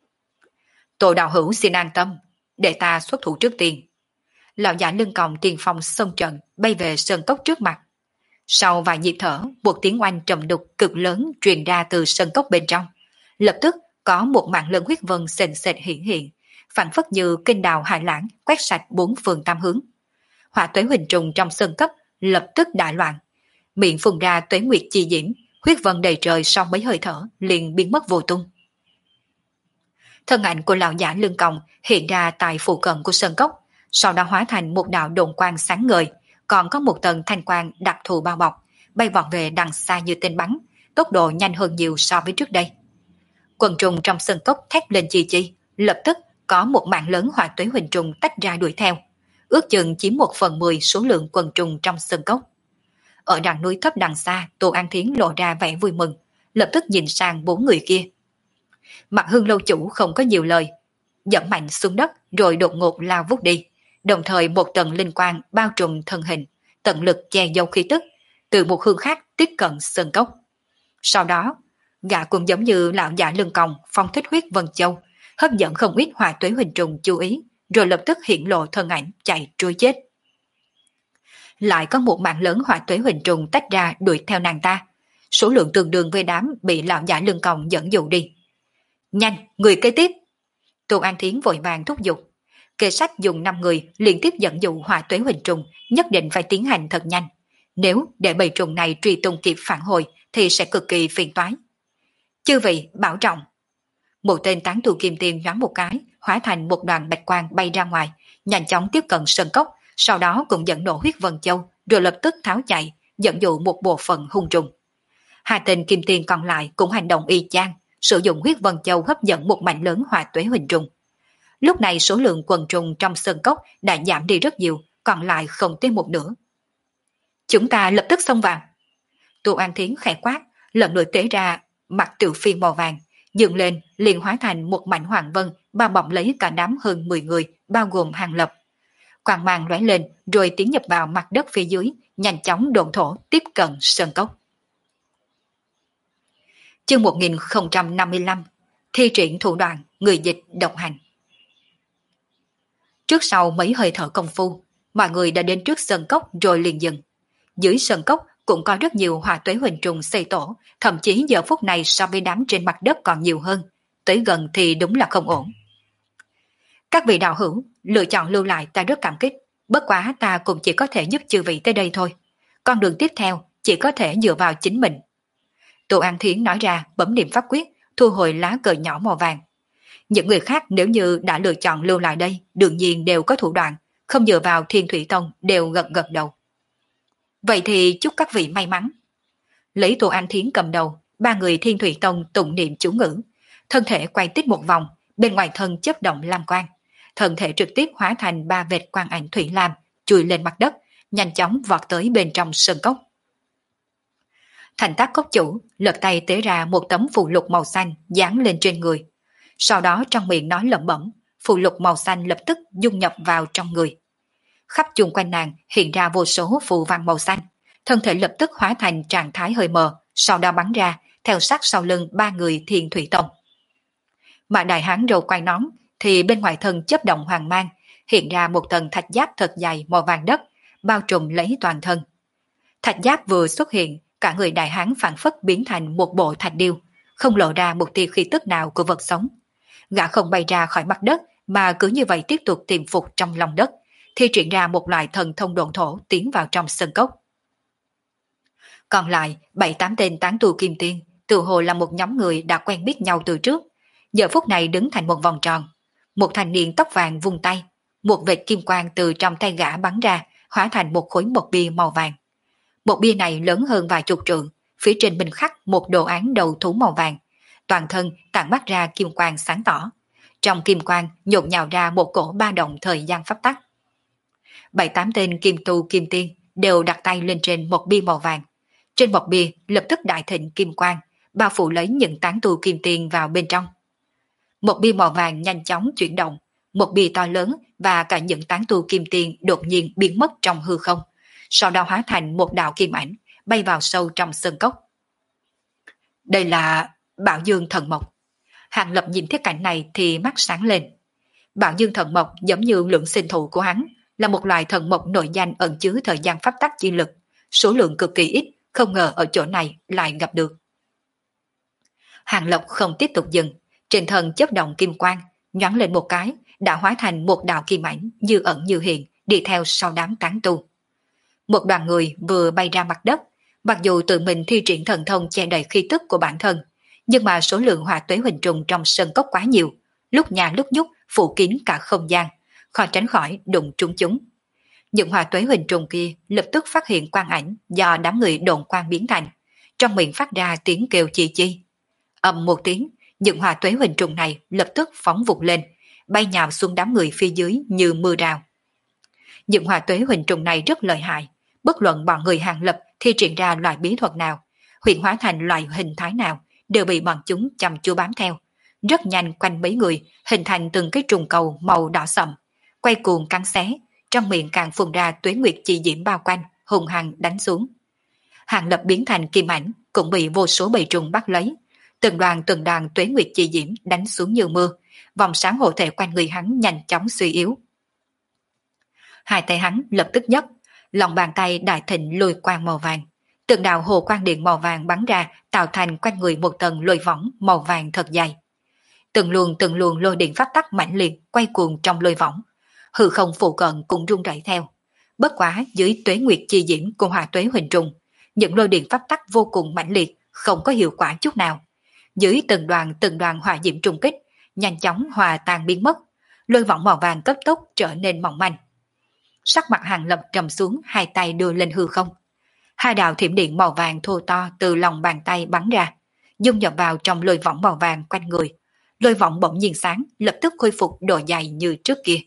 Tô đạo hữu xin an tâm, để ta xuất thủ trước tiên. Lão giả lưng còng tiền phong xông trận bay về sơn cốc trước mặt. Sau vài nhịp thở, một tiếng oanh trầm đục cực lớn truyền ra từ sơn cốc bên trong. Lập tức có một mạng lớn huyết vân sền sệt hiện, phản phất như kênh đào hải lãng quét sạch 4 phương tám hướng. Hỏa tuế huỳnh trùng trong sơn cấp lập tức đại loạn, miệng phun ra tuế nguyệt chi diễm, huyết vân đầy trời sau mấy hơi thở liền biến mất vô tung. Thân ảnh của lão giả lưng còng hiện ra tại phụ cận của sơn cốc, sau đó hóa thành một đạo đồn quang sáng ngời, còn có một tầng thanh quang đặc thù bao bọc, bay vọt về đằng xa như tên bắn, tốc độ nhanh hơn nhiều so với trước đây. Quần trùng trong sơn cốc thét lên chi chi, lập tức có một mạng lớn hỏa tuế huỳnh trùng tách ra đuổi theo, ước chừng chiếm 1/10 số lượng quần trùng trong sơn cốc. Ở đằng núi thấp đằng xa, Tô An Thiến lộ ra vẻ vui mừng, lập tức nhìn sang 4 người kia. Mặt Hương lâu chủ không có nhiều lời, dẫm mạnh xuống đất rồi đột ngột lao vút đi, đồng thời một tầng linh quang bao trùm thân hình, tận lực che giấu khí tức, từ một hướng khác tiếp cận sơn cốc. Sau đó, gã cũng giống như lão giả lưng còng phong thích huyết vân châu, hấp dẫn không ít hỏa tuế huỳnh trùng chú ý, rồi lập tức hiện lộ thân ảnh chạy trôi chết. Lại có một mạng lớn hỏa tuế huỳnh trùng tách ra đuổi theo nàng ta, số lượng tương đương với đám bị lão giả lưng còng dẫn dụ đi. Nhanh, người kế tiếp! Tô An Thiến vội vàng thúc giục. Kê sách dùng 5 người liên tiếp dẫn dụ hỏa tuế huỳnh trùng, nhất định phải tiến hành thật nhanh. Nếu để bầy trùng này truy tung kịp phản hồi thì sẽ cực kỳ phiền toái. Chư vị bảo trọng. Một tên tán tu kim tiền nhoáng một cái, hóa thành một đoàn bạch quang bay ra ngoài, nhanh chóng tiếp cận sơn cốc, sau đó cũng dẫn nổ huyết vân châu, rồi lập tức tháo chạy, dẫn dụ một bộ phận hung trùng. Hai tên kim tiền còn lại cũng hành động y chang, sử dụng huyết vân châu hấp dẫn một mảnh lớn hỏa tuế huỳnh trùng. Lúc này số lượng quần trùng trong sơn cốc đã giảm đi rất nhiều, còn lại không tới một nửa. Chúng ta lập tức xông vào. Tô An Thiến khẽ quát, lần lượt tế ra mặt tiểu phiên màu vàng, dựng lên liền hóa thành một mảnh hoàng vân bao bọc lấy cả đám hơn 10 người, bao gồm Hàng Lập. Quang mang lóe lên rồi tiến nhập vào mặt đất phía dưới, nhanh chóng độn thổ tiếp cận sơn cốc. Chương 1055, thi triển thủ đoạn người dịch độc hành. Trước sau mấy hơi thở công phu, mọi người đã đến trước sân cốc rồi liền dừng. Dưới sân cốc cũng có rất nhiều hỏa tuế huỳnh trùng xây tổ, thậm chí giờ phút này so với đám trên mặt đất còn nhiều hơn, tới gần thì đúng là không ổn. Các vị đạo hữu lựa chọn lưu lại ta rất cảm kích, bất quá ta cũng chỉ có thể giúp chư vị tới đây thôi. Con đường tiếp theo chỉ có thể dựa vào chính mình. Tô An Thiến nói ra, bấm niệm pháp quyết, thu hồi lá cờ nhỏ màu vàng. Những người khác nếu như đã lựa chọn lưu lại đây, đương nhiên đều có thủ đoạn, không dựa vào Thiên Thủy Tông đều gật gật đầu. Vậy thì chúc các vị may mắn. Lấy Tô An Thiến cầm đầu, ba người Thiên Thủy Tông tụng niệm chú ngữ, thân thể quay tít một vòng, bên ngoài thân chớp động lam quang, thân thể trực tiếp hóa thành ba vệt quang ảnh thủy lam, chui lên mặt đất, nhanh chóng vọt tới bên trong sơn cốc. Thành Tác cốc chủ lật tay tế ra một tấm phù lục màu xanh dán lên trên người. Sau đó trong miệng nói lẩm bẩm, phù lục màu xanh lập tức dung nhập vào trong người. Khắp chung quanh nàng hiện ra vô số phù văn màu xanh, thân thể lập tức hóa thành trạng thái hơi mờ, sau đó bắn ra, theo sát sau lưng ba người Thiên Thủy Tông. Mà đại hán râu quai nón thì bên ngoài thân chớp động hoàng mang, hiện ra một tầng thạch giáp thật dài màu vàng đất, bao trùm lấy toàn thân. Thạch giáp vừa xuất hiện, cả người đại hán phản phất biến thành một bộ thạch điêu, không lộ ra một tia khí tức nào của vật sống. Gã không bay ra khỏi mặt đất mà cứ như vậy tiếp tục tiềm phục trong lòng đất, thi triển ra một loại thần thông độn thổ tiến vào trong sân cốc. Còn lại 7-8 tên tán tu kim tiên, tự hồ là một nhóm người đã quen biết nhau từ trước, giờ phút này đứng thành một vòng tròn. Một thanh niên tóc vàng vung tay, một vệt kim quang từ trong tay gã bắn ra, hóa thành một khối mộc bia màu vàng. Một bia này lớn hơn vài chục trượng, phía trên bình khắc một đồ án đầu thú màu vàng, toàn thân tản mát ra kim quang sáng tỏ. Trong kim quang nhộn nhào ra một cổ ba động thời gian pháp tắc. 7-8 tên kim tu kim tiên đều đặt tay lên trên một bia màu vàng. Trên một bia lập tức đại thịnh kim quang, bao phủ lấy những tán tu kim tiên vào bên trong. Một bia màu vàng nhanh chóng chuyển động, một bia to lớn và cả những tán tu kim tiên đột nhiên biến mất trong hư không, sau đó hóa thành một đạo kim ảnh, bay vào sâu trong sơn cốc. Đây là Bảo Dương Thần Mộc. Hàng Lập nhìn thấy cảnh này thì mắt sáng lên. Bảo Dương Thần Mộc giống như lượng sinh thụ của hắn, là một loài thần mộc nội danh ẩn chứa thời gian pháp tắc chi lực, số lượng cực kỳ ít, không ngờ ở chỗ này lại gặp được. Hàng Lập không tiếp tục dừng, trên thân chớp động kim quang, nhoáng lên một cái, đã hóa thành một đạo kim ảnh như ẩn như hiện, đi theo sau đám tán tu. Một đoàn người vừa bay ra mặt đất, mặc dù tự mình thi triển thần thông che đậy khí tức của bản thân, nhưng mà số lượng hỏa tuế huỳnh trùng trong sân cốc quá nhiều, lúc nhà lúc nhúc phủ kín cả không gian, khó tránh khỏi đụng trúng chúng. Những hỏa tuế huỳnh trùng kia lập tức phát hiện quang ảnh do đám người độn quang biến thành, trong miệng phát ra tiếng kêu chi chi. Ầm một tiếng, những hỏa tuế huỳnh trùng này lập tức phóng vụt lên, bay nhào xuống đám người phía dưới như mưa rào. Những hỏa tuế huỳnh trùng này rất lợi hại, bất luận bọn người Hàng Lập thi triển ra loại bí thuật nào, huyễn hóa thành loại hình thái nào, đều bị bọn chúng chăm chú bám theo. Rất nhanh quanh mấy người, hình thành từng cái trùng cầu màu đỏ sậm, quay cuồng cắn xé, trong miệng càng phun ra tuế nguyệt chi diễm bao quanh, hùng hăng đánh xuống. Hàng Lập biến thành kim ảnh, cũng bị vô số bầy trùng bắt lấy. Từng đoàn tuế nguyệt chi diễm đánh xuống như mưa, vòng sáng hộ thể quanh người hắn nhanh chóng suy yếu. Hai tay hắn lập tức nhấc, lòng bàn tay đại thịnh lôi quang màu vàng. Từng đạo hồ quang điện màu vàng bắn ra, tạo thành quanh người một tầng lôi võng màu vàng thật dày. Từng luồng lôi điện phát tắc mãnh liệt quay cuồng trong lôi võng, hư không phụ cận cũng rung rẩy theo. Bất quá dưới tuế nguyệt chi diễm của hỏa tuế huỳnh trùng, những lôi điện phát tắc vô cùng mãnh liệt, không có hiệu quả chút nào. Dưới từng đoàn hỏa diễm trùng kích, nhanh chóng hòa tan biến mất, lôi võng màu vàng cấp tốc trở nên mỏng manh. Sắc mặt Hàng Lập trầm xuống, hai tay đưa lên hư không. Hai đạo thiểm điện màu vàng thô to từ lòng bàn tay bắn ra, dung nhập vào trong lôi võng màu vàng quanh người. Lôi võng bỗng nhiên sáng, lập tức khôi phục độ dày như trước kia.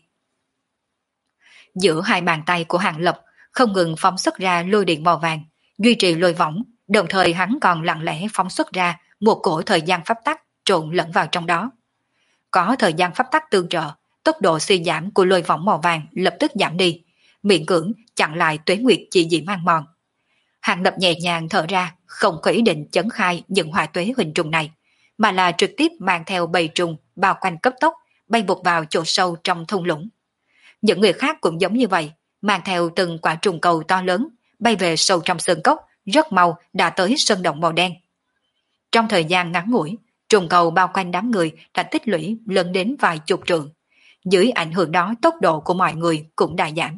Giữa hai bàn tay của Hàng Lập không ngừng phóng xuất ra lôi điện màu vàng, duy trì lôi võng, đồng thời hắn còn lặng lẽ phóng xuất ra một cổ thời gian pháp tắc trộn lẫn vào trong đó. Có thời gian pháp tắc tương trợ, tốc độ suy giảm của lôi võng màu vàng lập tức giảm đi, miễn cưỡng chặn lại tuế nguyệt chi diễm ăn mòn. Hàng Lập nhẹ nhàng thở ra, không có ý định chấn khai những hỏa tuế hình trùng này, mà là trực tiếp mang theo bầy trùng bao quanh cấp tốc, bay vụt vào chỗ sâu trong thung lũng. Những người khác cũng giống như vậy, mang theo từng quả trùng cầu to lớn, bay về sâu trong sơn cốc, rất mau đã tới sơn động màu đen. Trong thời gian ngắn ngủi, trùng cầu bao quanh đám người đã tích lũy lớn đến vài chục trượng. Dưới ảnh hưởng đó, tốc độ của mọi người cũng đã giảm.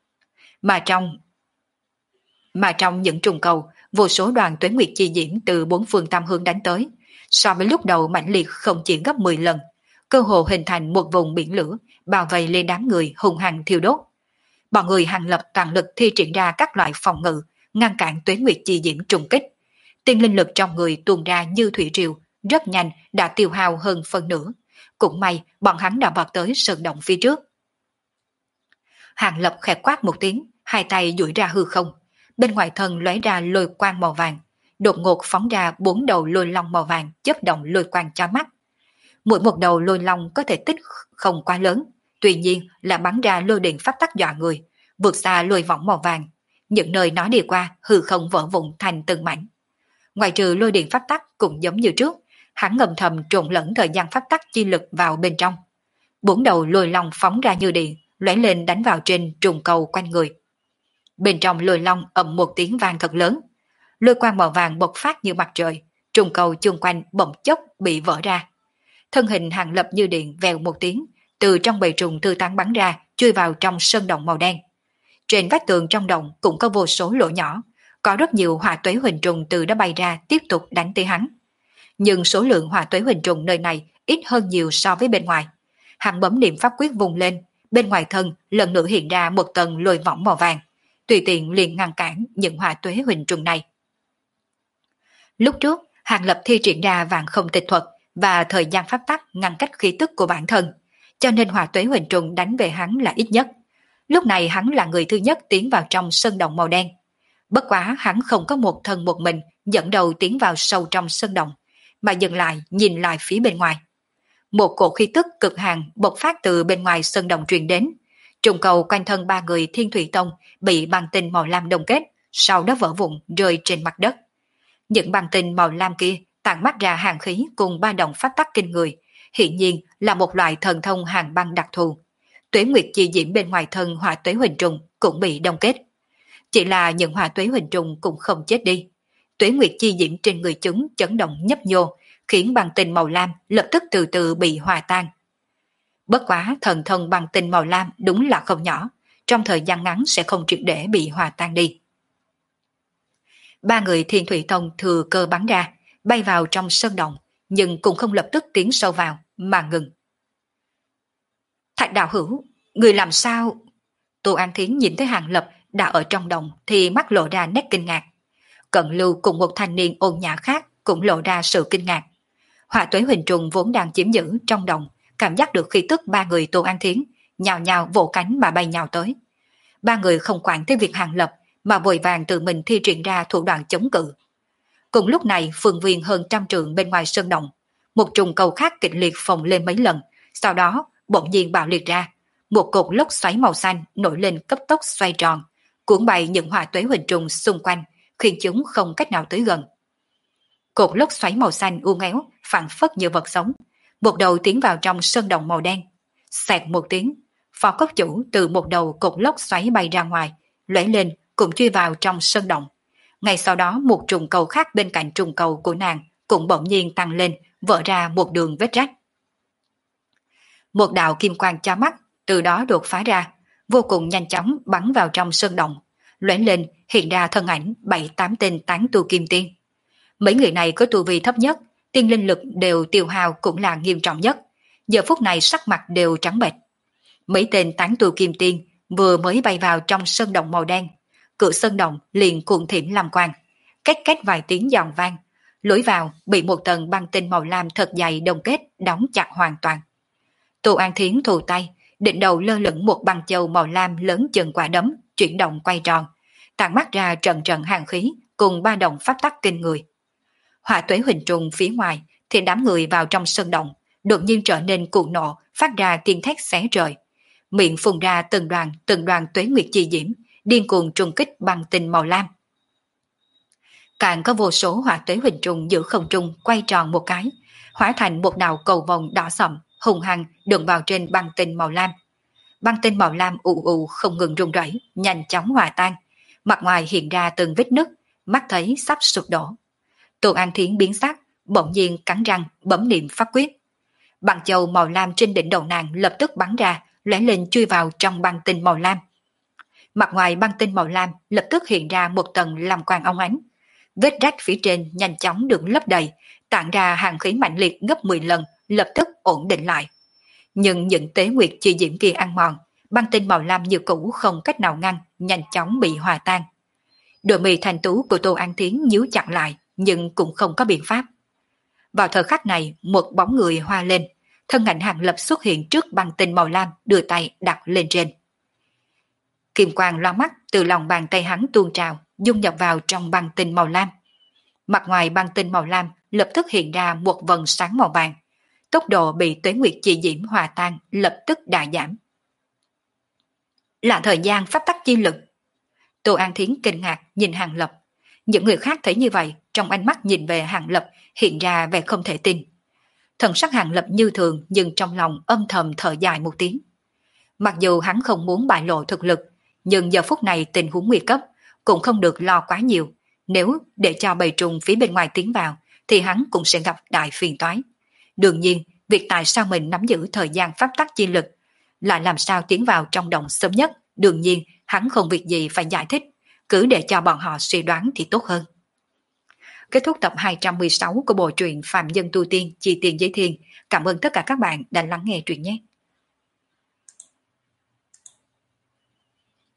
Mà trong những trùng cầu, vô số đoàn tuế nguyệt chi diễm từ bốn phương tam hướng đánh tới, so với lúc đầu mãnh liệt không chỉ gấp 10 lần, cơ hồ hình thành một vùng biển lửa, bao vây lên đám người hung hăng thiêu đốt. Bọn người Hàng Lập toàn lực thi triển ra các loại phòng ngự, ngăn cản tuế nguyệt chi diễm trùng kích. Tiên linh lực trong người tuôn ra như thủy triều, rất nhanh đã tiêu hao hơn phân nửa. Cũng may bọn hắn đã vọt tới sơn động phía trước. Hàng Lập khẽ quát một tiếng, hai tay duỗi ra hư không. Bên ngoài thân lóe ra lôi quang màu vàng, đột ngột phóng ra 4 đầu lôi long màu vàng chớp động lôi quang cho mắt. Mỗi một đầu lôi long có thể tích không quá lớn, tuy nhiên là bắn ra lôi điện pháp tắc dọa người, vượt xa lôi võng màu vàng. Những nơi nó đi qua hư không vỡ vụn thành từng mảnh. Ngoài trừ lôi điện pháp tắc cũng giống như trước, hắn ngầm thầm trộn lẫn thời gian pháp tắc chi lực vào bên trong. 4 đầu lôi long phóng ra như điện, lóe lên đánh vào trên trùng cầu quanh người. Bên trong lôi long ầm một tiếng vang thật lớn, lôi quang màu vàng bộc phát như mặt trời, trùng cầu chung quanh bỗng chốc bị vỡ ra. Thân hình Hàng Lập như điện vèo một tiếng, từ trong bầy trùng thư tán bắn ra, chui vào trong sơn động màu đen. Trên vách tường trong động cũng có vô số lỗ nhỏ, có rất nhiều hỏa tuế huỳnh trùng từ đó bay ra tiếp tục đánh tới hắn. Nhưng số lượng hỏa tuế huỳnh trùng nơi này ít hơn nhiều so với bên ngoài. Hắn bấm niệm pháp quyết vùng lên, bên ngoài thân lần nữa hiện ra một tầng lôi võng màu vàng, tùy tiện liền ngăn cản những hỏa tuế huỳnh trùng này. Lúc trước, Hàng Lập thi triển ra vạn không tịch thuật và thời gian pháp tắc ngăn cách khí tức của bản thân, cho nên hỏa tuế huỳnh trùng đánh về hắn là ít nhất. Lúc này hắn là người thứ nhất tiến vào trong sơn động màu đen. Bất quá hắn không có một thân một mình dẫn đầu tiến vào sâu trong sơn động, mà dừng lại nhìn lại phía bên ngoài. Một cổ khí tức cực hàn bộc phát từ bên ngoài sơn động truyền đến. Trùng cầu quanh thân ba người Thiên Thủy Tông bị băng tinh màu lam đông kết, sau đó vỡ vụn rơi trên mặt đất. Những băng tinh màu lam kia tản mắt ra hàn khí cùng ba động phát tắc kinh người, hiển nhiên là một loại thần thông hàn băng đặc thù. Tuế nguyệt chi diễm bên ngoài thân hỏa tuế huỳnh trùng cũng bị đông kết. Chỉ là những hỏa tuế huỳnh trùng cũng không chết đi. Tuế nguyệt chi diễm trên người chúng chấn động nhấp nhô, khiến băng tinh màu lam lập tức từ từ bị hòa tan. Bất quá thần thông băng tinh màu lam đúng là không nhỏ, trong thời gian ngắn sẽ không triệt để bị hòa tan đi. Ba người Thiên Thủy Tông thừa cơ bắn ra, bay vào trong sơn động, nhưng cũng không lập tức tiến sâu vào, mà ngừng. Thạch đạo hữu, người làm sao? Tô An Thiến nhìn thấy Hàng Lập đã ở trong động thì mắt lộ ra nét kinh ngạc. Cận Lưu cùng một thanh niên ôn nhã khác cũng lộ ra sự kinh ngạc. Hỏa tuế huỳnh trùng vốn đang chiếm giữ trong động, cảm giác được khí tức ba người Tô An Thiến, nhào nhào vỗ cánh mà bay nhào tới. Ba người không quản tới việc Hàng Lập, mà vội vàng tự mình thi triển ra thủ đoạn chống cự. Cùng lúc này, phương viên hơn 100 trượng bên ngoài sơn động, một trùng cầu khác kịch liệt phồng lên mấy lần, sau đó bỗng nhiên bạo liệt ra, một cột lốc xoáy màu xanh nổi lên cấp tốc xoay tròn, cuốn bay những hỏa tuế huỳnh trùng xung quanh, khiến chúng không cách nào tới gần. Cột lốc xoáy màu xanh uốn éo, phảng phất như vật sống, một đầu tiến vào trong sơn động màu đen. Xẹt một tiếng, phó cốc chủ từ một đầu cột lốc xoáy bay ra ngoài, lóe lên cũng chui vào trong sơn động. Ngay sau đó một trùng cầu khác bên cạnh trùng cầu của nàng cũng bỗng nhiên tăng lên, vỡ ra một đường vết rách. Một đạo kim quang chói mắt từ đó đột phá ra, vô cùng nhanh chóng bắn vào trong sơn động, lóe lên hiện ra thân ảnh 7-8 tên tán tu kim tiên. Mấy người này có tu vi thấp nhất, tiên linh lực đều tiêu hao cũng là nghiêm trọng nhất, giờ phút này sắc mặt đều trắng bệch. Mấy tên tán tu kim tiên vừa mới bay vào trong sơn động màu đen, cửa sơn động liền cuộn thiểm làm quang, két két vài tiếng giòn vang, lối vào bị một tầng băng tinh màu lam thật dày đông kết đóng chặt hoàn toàn. Tô An Thiến thù tay, đỉnh đầu lơ lửng một băng châu màu lam lớn chừng quả đấm, chuyển động quay tròn, tản mắt ra trận trận hàn khí cùng ba động pháp tắc kinh người. Hỏa tuế huỳnh trùng phía ngoài thì đám người vào trong sơn động đột nhiên trở nên cuồng nộ, phát ra tiếng thét xé trời, miệng phun ra từng đoàn tuế nguyệt chi diễm, điên cuồng trùng kích băng tinh màu lam. Càng có vô số hỏa tuế hình trùng giữa không trung quay tròn một cái, hóa thành một đạo cầu vồng đỏ sậm, hùng hăng đụng vào trên băng tinh màu lam. Băng tinh màu lam ù ù không ngừng rung rẩy, nhanh chóng hòa tan. Mặt ngoài hiện ra từng vết nứt, mắt thấy sắp sụp đổ. Tô An Thiến biến sắc, bỗng nhiên cắn răng bấm niệm pháp quyết. Băng châu màu lam trên đỉnh đầu nàng lập tức bắn ra, lóe lên chui vào trong băng tinh màu lam. Mặt ngoài băng tinh màu lam lập tức hiện ra một tầng lam quang óng ánh. Vết rách phía trên nhanh chóng được lấp đầy, tản ra hàng khí mạnh liệt gấp 10 lần, lập tức ổn định lại. Nhưng những tế nguyệt chi diễm kia ăn mòn, băng tinh màu lam như cũ không cách nào ngăn, nhanh chóng bị hòa tan. Đôi mi thanh tú của Tô An Thiến nhíu chặt lại, nhưng cũng không có biện pháp. Vào thời khắc này, một bóng người hoa lên, thân ảnh Hàng Lập xuất hiện trước băng tinh màu lam, đưa tay đặt lên trên. Kim quang loa mắt từ lòng bàn tay hắn tuôn trào, dung nhập vào trong băng tinh màu lam. Mặt ngoài băng tinh màu lam lập tức hiện ra một vầng sáng màu vàng. Tốc độ bị tuế nguyệt chi diễm hòa tan lập tức đại giảm. Là thời gian pháp tắc chi lực. Tô An Thiến kinh ngạc nhìn Hàng Lập. Những người khác thấy như vậy, trong ánh mắt nhìn về Hàng Lập hiện ra vẻ không thể tin. Thần sắc Hàng Lập như thường, nhưng trong lòng âm thầm thở dài một tiếng. Mặc dù hắn không muốn bại lộ thực lực, nhưng giờ phút này tình huống nguy cấp, cũng không được lo quá nhiều. Nếu để cho bầy trùng phía bên ngoài tiến vào, thì hắn cũng sẽ gặp đại phiền toái. Đương nhiên, việc tại sao mình nắm giữ thời gian pháp tắc chi lực, lại làm sao tiến vào trong động sớm nhất, đương nhiên hắn không việc gì phải giải thích, cứ để cho bọn họ suy đoán thì tốt hơn. Kết thúc tập 216 của bộ truyện Phạm Nhân Tu Tiên Chi Tiền Giới Thiên. Cảm ơn tất cả các bạn đã lắng nghe truyện nhé.